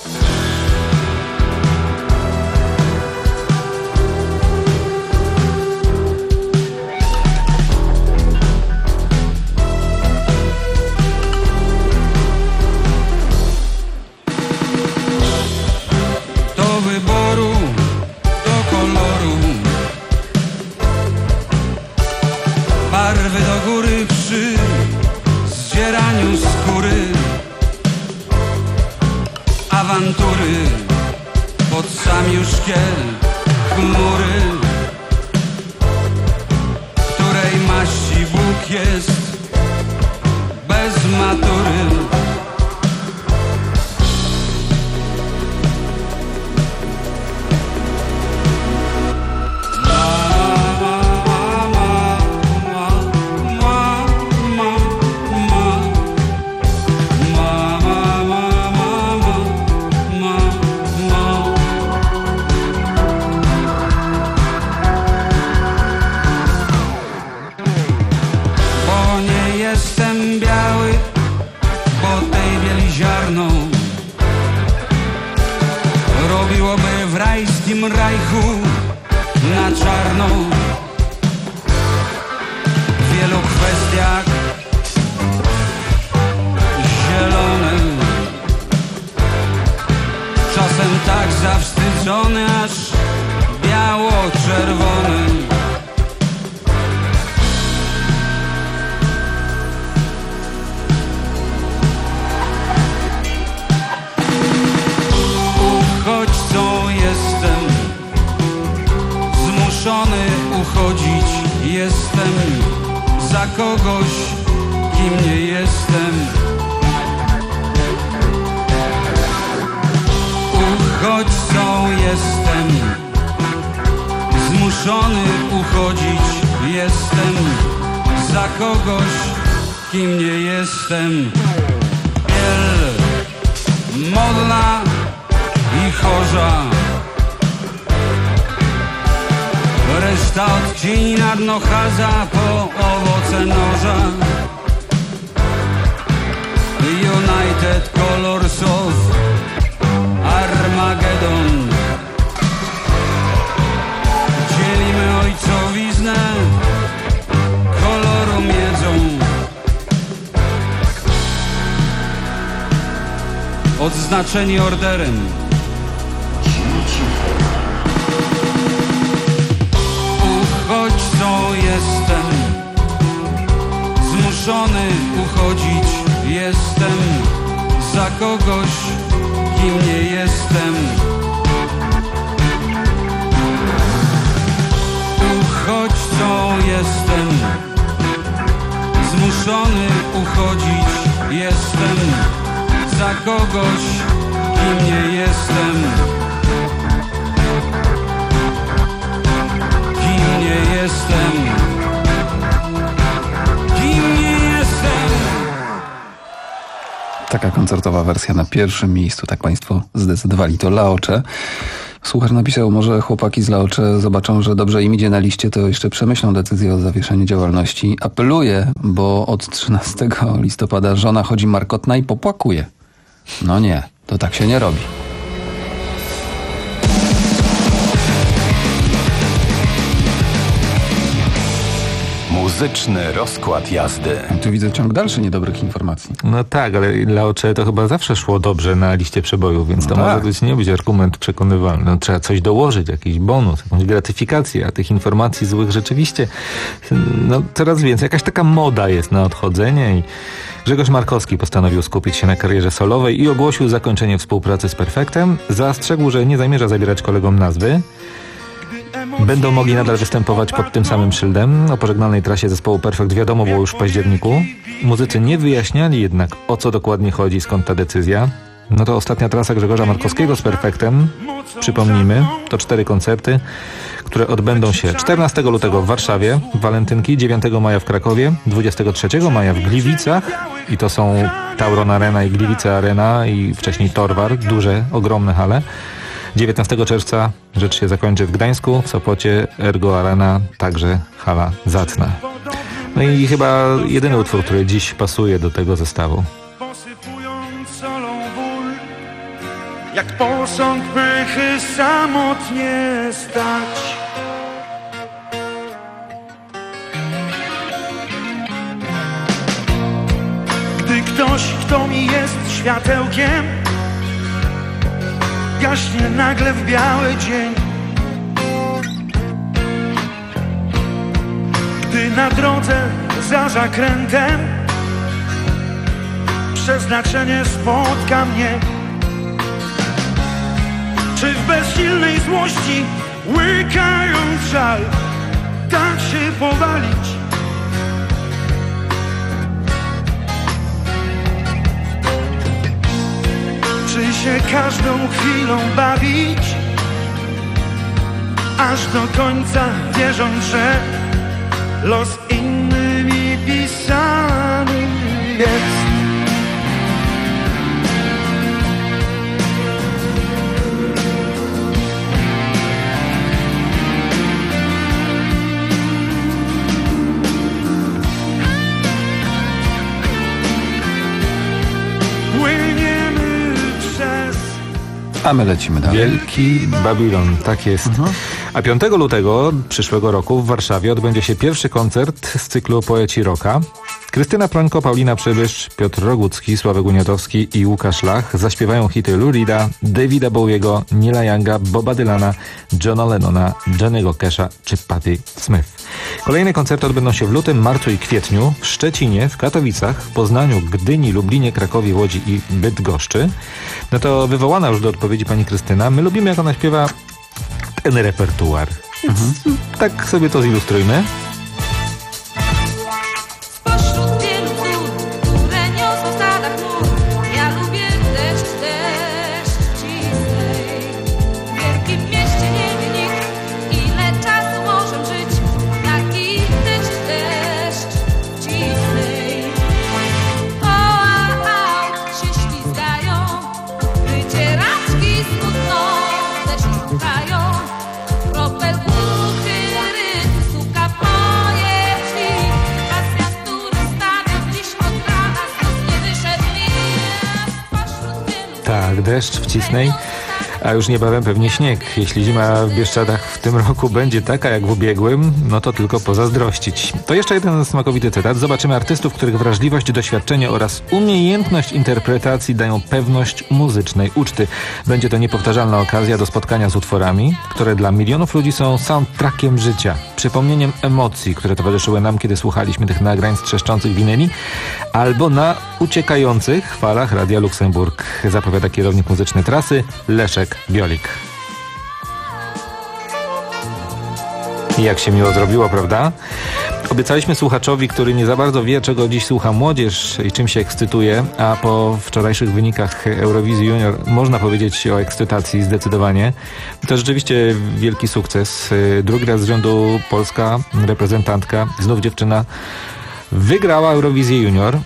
Barwy do góry przy zdzieraniu skóry, awantury pod sam już szkiel chmury, której maści Bóg jest bez matury. Robiłoby w rajskim rajchu na czarno w wielu kwestiach zielone, czasem tak zawstydzony, aż biało-czerwony. Uchodźcą jestem, zmuszony uchodzić jestem za kogoś, kim nie jestem. Uchodźcą jestem, zmuszony uchodzić jestem za kogoś, kim nie jestem. Biel modla i chorza, reszta odcieni na dno chadza po owoce noża. United Colors of Armageddon. Dzielimy ojcowiznę koloru miedzą. Odznaczeni orderem. Uchodźcą jestem, zmuszony uchodzić jestem za kogoś, kim nie jestem. Uchodźcą jestem, zmuszony uchodzić jestem za kogoś, kim nie jestem. Kim nie jestem. Kim nie jestem. Taka koncertowa wersja na pierwszym miejscu, tak Państwo zdecydowali. To Laocze. Słuchacz napisał, może chłopaki z Laocze zobaczą, że dobrze im idzie na liście, to jeszcze przemyślą decyzję o zawieszeniu działalności. Apeluję, bo od trzynastego listopada żona chodzi markotna i popłakuje. No nie, to tak się nie robi. Muzyczny rozkład jazdy. Tu widzę ciąg dalszy niedobrych informacji. No tak, ale Laocze to chyba zawsze szło dobrze na liście przebojów, więc to no może tak. być nie być argument przekonywalny. No, trzeba coś dołożyć, jakiś bonus, jakąś gratyfikację, a tych informacji złych rzeczywiście no, coraz więcej. Jakaś taka moda jest na odchodzenie i Grzegorz Markowski postanowił skupić się na karierze solowej i ogłosił zakończenie współpracy z Perfektem. Zastrzegł, że nie zamierza zabierać kolegom nazwy. będą mogli nadal występować pod tym samym szyldem. O pożegnalnej trasie zespołu Perfect wiadomo było już w październiku. Muzycy nie wyjaśniali jednak, o co dokładnie chodzi, skąd ta decyzja. No to ostatnia trasa Grzegorza Markowskiego z Perfectem. Przypomnijmy, to cztery koncerty, które odbędą się czternastego lutego w Warszawie, Walentynki, dziewiątego maja w Krakowie, dwudziestego trzeciego maja w Gliwicach i to są Tauron Arena i Gliwice Arena i wcześniej Torwar, duże, ogromne hale. dziewiętnastego czerwca rzecz się zakończy w Gdańsku, w Sopocie, Ergo Arena, także hala zacna. No i chyba jedyny utwór, który dziś pasuje do tego zestawu. Jak posąg pychy samotnie stać. Gdy ktoś, kto mi jest światełkiem, gaśnie nagle w biały dzień. Gdy na drodze za zakrętem przeznaczenie spotka mnie. Czy w bezsilnej złości, łykając żal, tak się powalić? Czy się każdą chwilą bawić, aż do końca wierząc, że los innymi pisany jest? A my lecimy dalej. Wielki Babilon, tak jest. Mhm. A piątego lutego przyszłego roku w Warszawie odbędzie się pierwszy koncert z cyklu Poeci Rocka. Krystyna Prońko, Paulina Przybysz, Piotr Rogucki, Sławek Uniatowski i Łukasz Lach zaśpiewają hity Lou Reeda, Davida Bowiego, Nila Younga, Boba Dylana, Johna Lennona, Johnny'ego Casha czy Patti Smith. Kolejne koncerty odbędą się w lutym, marcu i kwietniu w Szczecinie, w Katowicach, w Poznaniu, Gdyni, Lublinie, Krakowie, Łodzi i Bydgoszczy. No to wywołana już do odpowiedzi pani Krystyna. My lubimy, jak ona śpiewa ten repertuar. Mhm. Tak sobie to zilustrujmy. Tak, deszcz w Cisnej, a już niebawem pewnie śnieg. Jeśli zima w Bieszczadach w tym roku będzie taka jak w ubiegłym, no to tylko pozazdrościć. To jeszcze jeden smakowity cytat. Zobaczymy artystów, których wrażliwość, doświadczenie oraz umiejętność interpretacji dają pewność muzycznej uczty. Będzie to niepowtarzalna okazja do spotkania z utworami, które dla milionów ludzi są soundtrackiem życia, przypomnieniem emocji, które towarzyszyły nam, kiedy słuchaliśmy tych nagrań z trzeszczących winyli, albo na uciekających falach Radia Luksemburg. Zapowiada kierownik muzyczny trasy Leszek Biolik. I jak się miło zrobiło, prawda? Obiecaliśmy słuchaczowi, który nie za bardzo wie, czego dziś słucha młodzież i czym się ekscytuje, a po wczorajszych wynikach Eurowizji Junior można powiedzieć o ekscytacji zdecydowanie. To rzeczywiście wielki sukces. Drugi raz z rzędu polska reprezentantka, znów dziewczyna, wygrała Eurowizję Junior.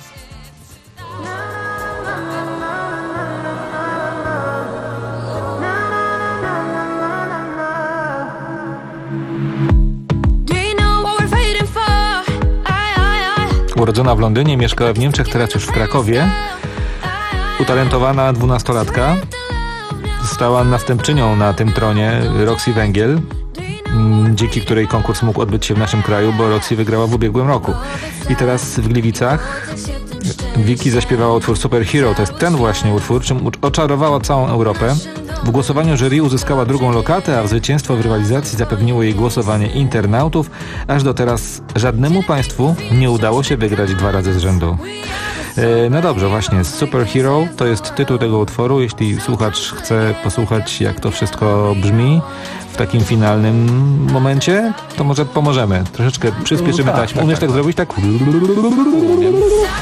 Urodzona w Londynie, mieszkała w Niemczech, teraz już w Krakowie. Utalentowana dwunastolatka. Została następczynią na tym tronie Roxy Węgiel, dzięki której konkurs mógł odbyć się w naszym kraju, bo Roxy wygrała w ubiegłym roku. I teraz w Gliwicach Wiki zaśpiewała utwór Superhero. To jest ten właśnie utwór, czym oczarowała całą Europę. W głosowaniu jury uzyskała drugą lokatę, a w zwycięstwo w rywalizacji zapewniło jej głosowanie internautów. Aż do teraz żadnemu państwu nie udało się wygrać dwa razy z rzędu. E, no dobrze, właśnie Superhero to jest tytuł tego utworu. Jeśli słuchacz chce posłuchać, jak to wszystko brzmi w takim finalnym momencie, to może pomożemy. Troszeczkę przyspieszymy tak, taśmę. tak, Umiesz tak, tak zrobić? Tak? Umiem.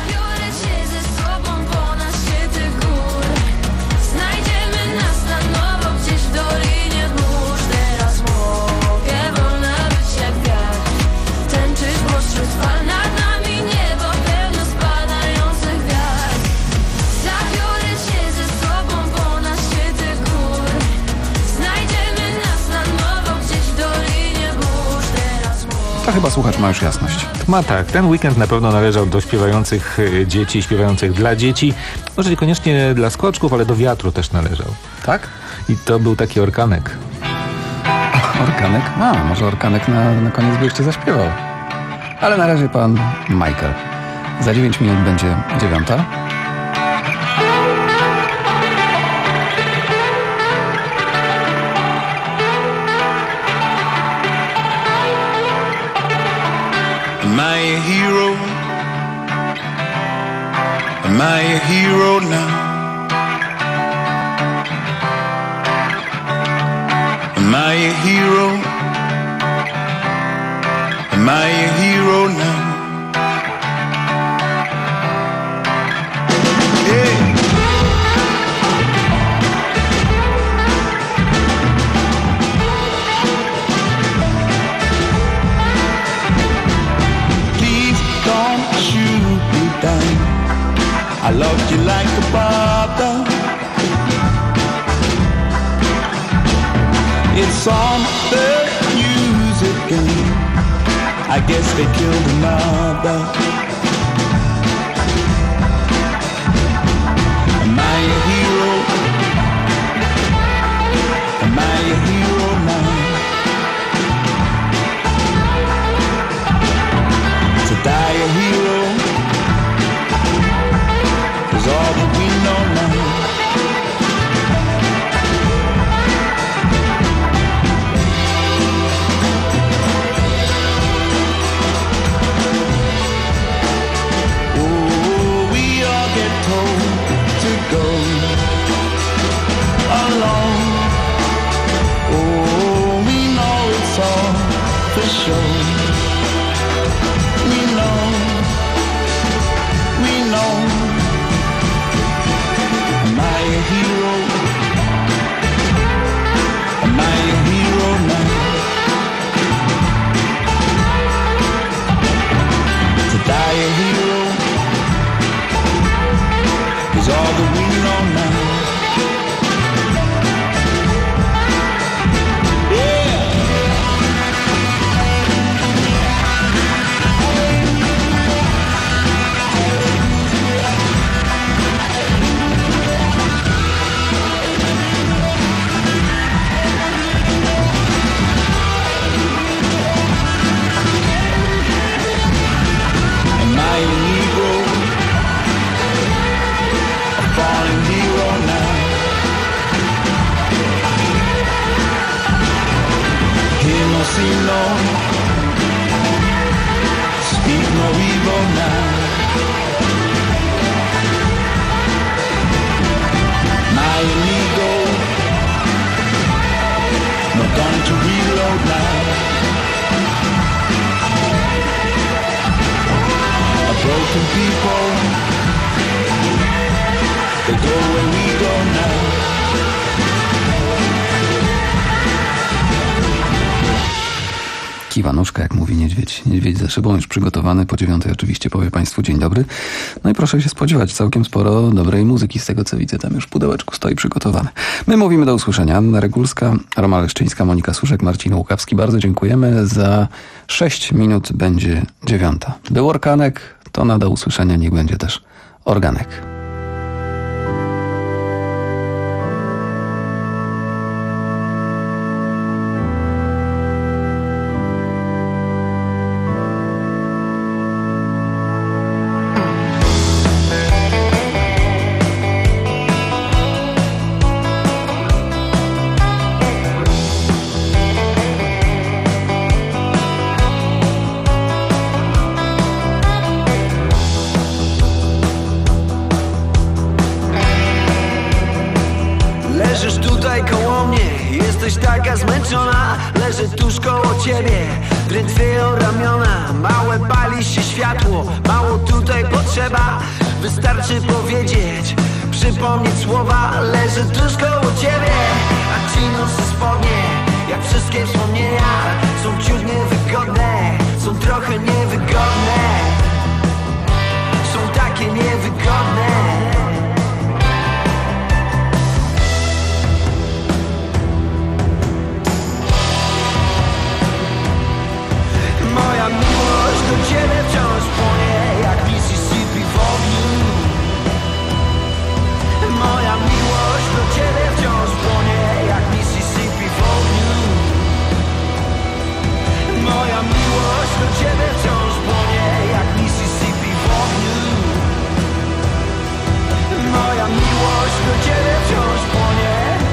To chyba słuchacz ma już jasność. Ma tak. Ten weekend na pewno należał do śpiewających y, dzieci, śpiewających dla dzieci. Może niekoniecznie dla skoczków, ale do wiatru też należał. Tak? I to był taki orkanek. Orkanek? A, może orkanek na, na koniec by jeszcze zaśpiewał. Ale na razie pan Michael. Za dziewięć minut będzie dziewiąta. Am I a hero? Am I a hero now? Am I a hero? Am I a hero now? Yeah. I loved you like a father. It's on the news again. I guess they killed another. Am I a hero? Am I a hero now? To die a hero is all that we know now. Oh, we all get told to go alone. Oh, we know it's all for sure. We know, we know. Am I a hero? Am I a hero now? To die a hero is all that we know now. See no, speak no evil now. My amigo, no gun to reload now. A broken people, they go where we go now. Kiwanuszka, jak mówi niedźwiedź. Niedźwiedź za szybą, już przygotowany. Po dziewiątej oczywiście powie Państwu dzień dobry. No i proszę się spodziewać całkiem sporo dobrej muzyki z tego, co widzę. Tam już w pudełeczku stoi przygotowane. My mówimy do usłyszenia. Anna Regulska, Roma Leszczyńska, Monika Suszek, Marcin Łukawski. Bardzo dziękujemy. Za sześć minut będzie dziewiąta. Był orkanek, to na do usłyszenia niech będzie też organek. taka zmęczona, leży tuż koło ciebie, drętwieją ramiona. Małe pali się światło, mało tutaj potrzeba. Wystarczy powiedzieć, przypomnieć słowa. Leży tuż koło ciebie, a ci noszę spodnie, jak wszystkie wspomnienia, są ciut niewygodne, są trochę niewygodne, są takie niewygodne. Moja miłość do ciebie wciąż płonie, jak Mississippi w ogniu. Moja miłość do ciebie wciąż płonie, jak Mississippi w ogniu. Moja miłość do ciebie wciąż płonie, jak Mississippi w ogniu. Moja miłość do ciebie wciąż płonie.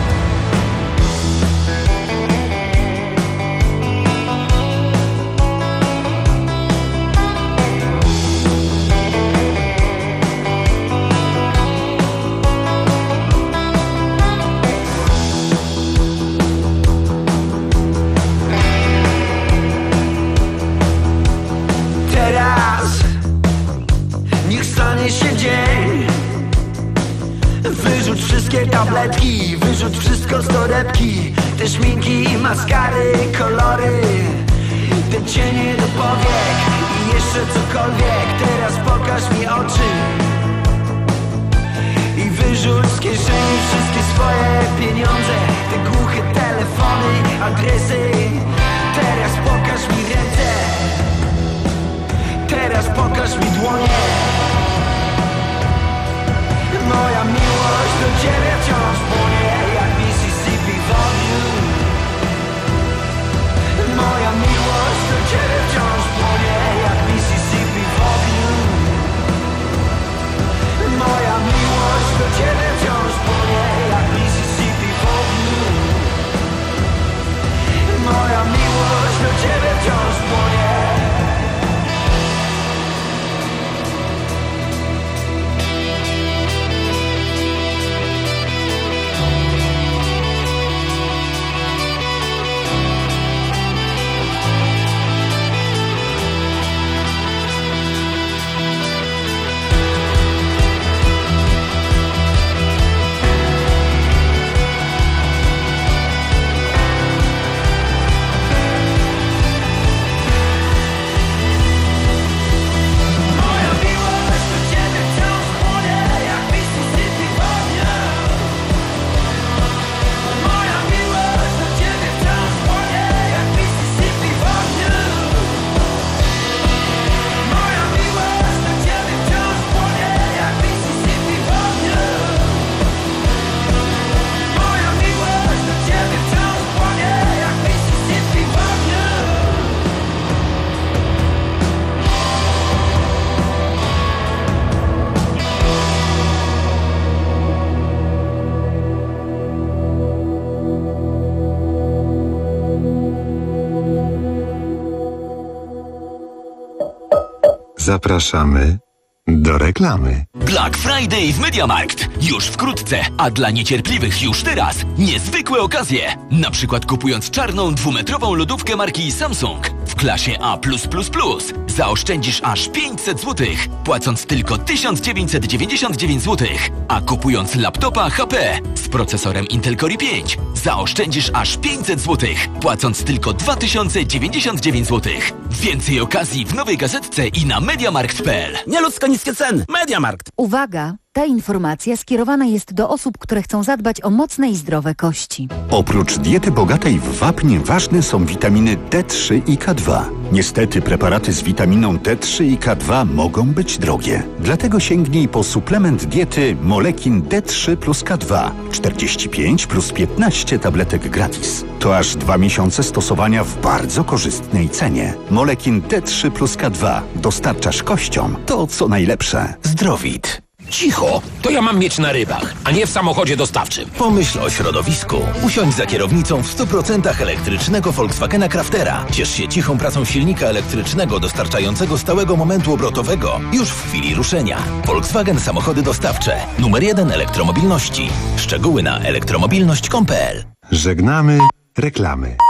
Się dzień. Wyrzuć wszystkie tabletki, wyrzuć wszystko z torebki, te szminki, maskary, kolory, te cienie do powiek i jeszcze cokolwiek. Teraz pokaż mi oczy i wyrzuć z kieszeni wszystkie swoje pieniądze, te głuche telefony, adresy. Teraz pokaż mi ręce, teraz pokaż mi dłonie. Moja miłość do ciebie wciąż płonie, jak Mississippi w ogniu. Moja miłość do ciebie wciąż płonie, jak Mississippi w ogniu. Moja miłość do ciebie wciąż płonie, jak Mississippi w ogniu. Moja miłość do ciebie wciąż płonie. Zapraszamy do reklamy. Black Friday w MediaMarkt. Już wkrótce, a dla niecierpliwych już teraz niezwykłe okazje. Na przykład kupując czarną dwumetrową lodówkę marki Samsung w klasie A plus plus plus zaoszczędzisz aż pięćset złotych, płacąc tylko tysiąc dziewięćset dziewięćdziesiąt dziewięć złotych. A kupując laptopa H P z procesorem Intel Core i pięć zaoszczędzisz aż pięćset złotych, płacąc tylko dwa tysiące dziewięćdziesiąt dziewięć złotych. Więcej okazji w nowej gazetce i na mediamarkt kropka p l. Nieludzko niskie ceny. MediaMarkt. Uwaga! Ta informacja skierowana jest do osób, które chcą zadbać o mocne i zdrowe kości. Oprócz diety bogatej w wapń ważne są witaminy D trzy i K dwa. Niestety preparaty z witaminą D trzy i K dwa mogą być drogie. Dlatego sięgnij po suplement diety Molekin D trzy plus K dwa. czterdzieści pięć plus piętnaście tabletek gratis. To aż dwa miesiące stosowania w bardzo korzystnej cenie. Molekin D trzy plus K dwa. Dostarczasz kościom to, co najlepsze. Zdrowit. Cicho! To ja mam mieć na rybach, a nie w samochodzie dostawczym. Pomyśl o środowisku. Usiądź za kierownicą w stu procentach elektrycznego Volkswagena Craftera. Ciesz się cichą pracą silnika elektrycznego dostarczającego stałego momentu obrotowego już w chwili ruszenia. Volkswagen Samochody Dostawcze. Numer jeden elektromobilności. Szczegóły na elektromobilność kropka p l. Żegnamy Reklamy.